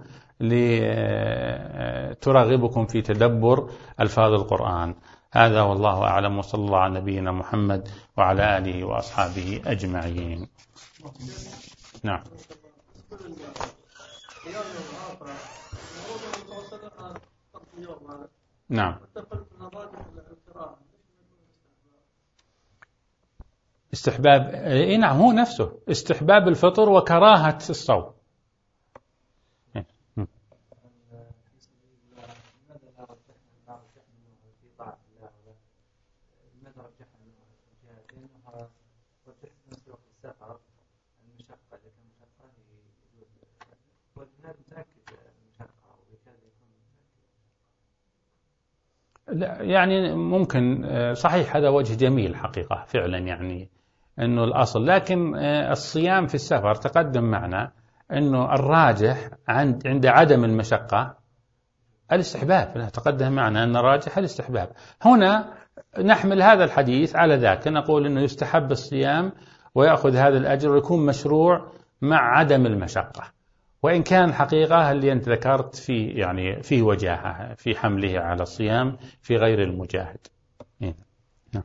لترغبكم في تدبر ألفاظ القرآن. هذا والله أعلم، وصلى الله على نبينا محمد وعلى آله وأصحابه أجمعين. نعم. نعم. استحباب إيه؟ نعم، هو نفسه استحباب الفطر وكراهة الصوم. لا يعني ممكن صحيح، هذا وجه جميل حقيقة فعلا، يعني أنه الأصل. لكن الصيام في السفر تقدم معنا أنه الراجح عند عند عدم المشقة الاستحباب. تقدم معنا أن الراجح الاستحباب. هنا نحمل هذا الحديث على ذاك، نقول أنه يستحب الصيام ويأخذ هذا الأجر ويكون مشروع مع عدم المشقة، وإن كان الحقيقة اللي أنت ذكرت في يعني فيه وجاهة في حمله على الصيام في غير المجاهد. إيه؟ نعم.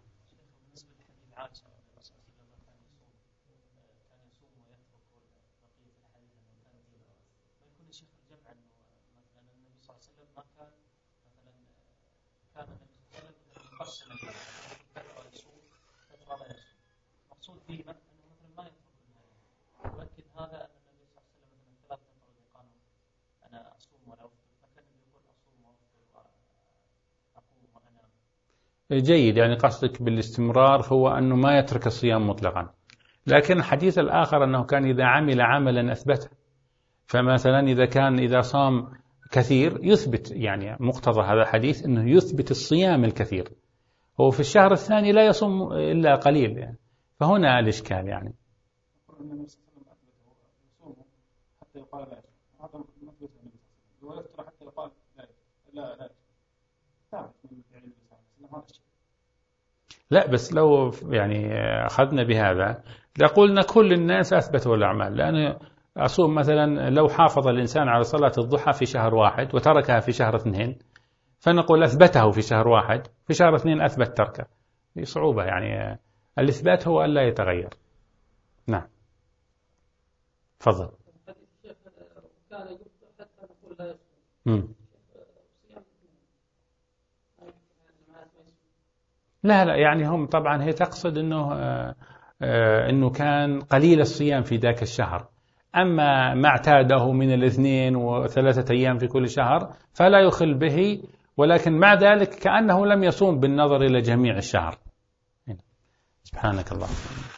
ما كان مثلا كان مقسما فترة يصوم فترة لا يصوم مقصود به أنه مثلا ما يترك النهاية ولكن هذا أن النبي صلى الله عليه وسلم مثلا ثلاث فترات قال أنا أصوم ولا أفطر فكان يقول أصوم وأفطر وأقوم وأنام. جيد، يعني قصدك بالاستمرار هو أنه ما يترك الصيام مطلقا، لكن الحديث الآخر أنه كان إذا عمل عملا أثبته، فمثلا إذا كان إذا صام كثير يثبت، يعني مقتضى هذا الحديث أنه يثبت الصيام الكثير، هو في الشهر الثاني لا يصوم إلا قليل يعني. فهنا الإشكال يعني. حتى يقال لا هذا مثبت النبي صلى الله عليه وسلم ويفترى حتى يقال لا لا ثابت من فعل النبي صلى الله عليه وسلم هذا الشيء. لا بس لو يعني أخذنا بهذا لقلنا كل الناس أثبتوا الأعمال، لأن أصوم مثلا لو حافظ الإنسان على صلاة الضحى في شهر واحد وتركها في شهر اثنين فنقول أثبته في شهر واحد، في شهر اثنين أثبت تركه، في صعوبة يعني. الإثبات هو أن لا يتغير. نعم تفضل. لا لا يعني هم طبعا هي تقصد أنه آه آه أنه كان قليل الصيام في ذاك الشهر، أما ما اعتاده من الاثنين وثلاثة أيام في كل شهر فلا يخل به، ولكن مع ذلك كأنه لم يصوم بالنظر إلى جميع الشهر. سبحانك الله.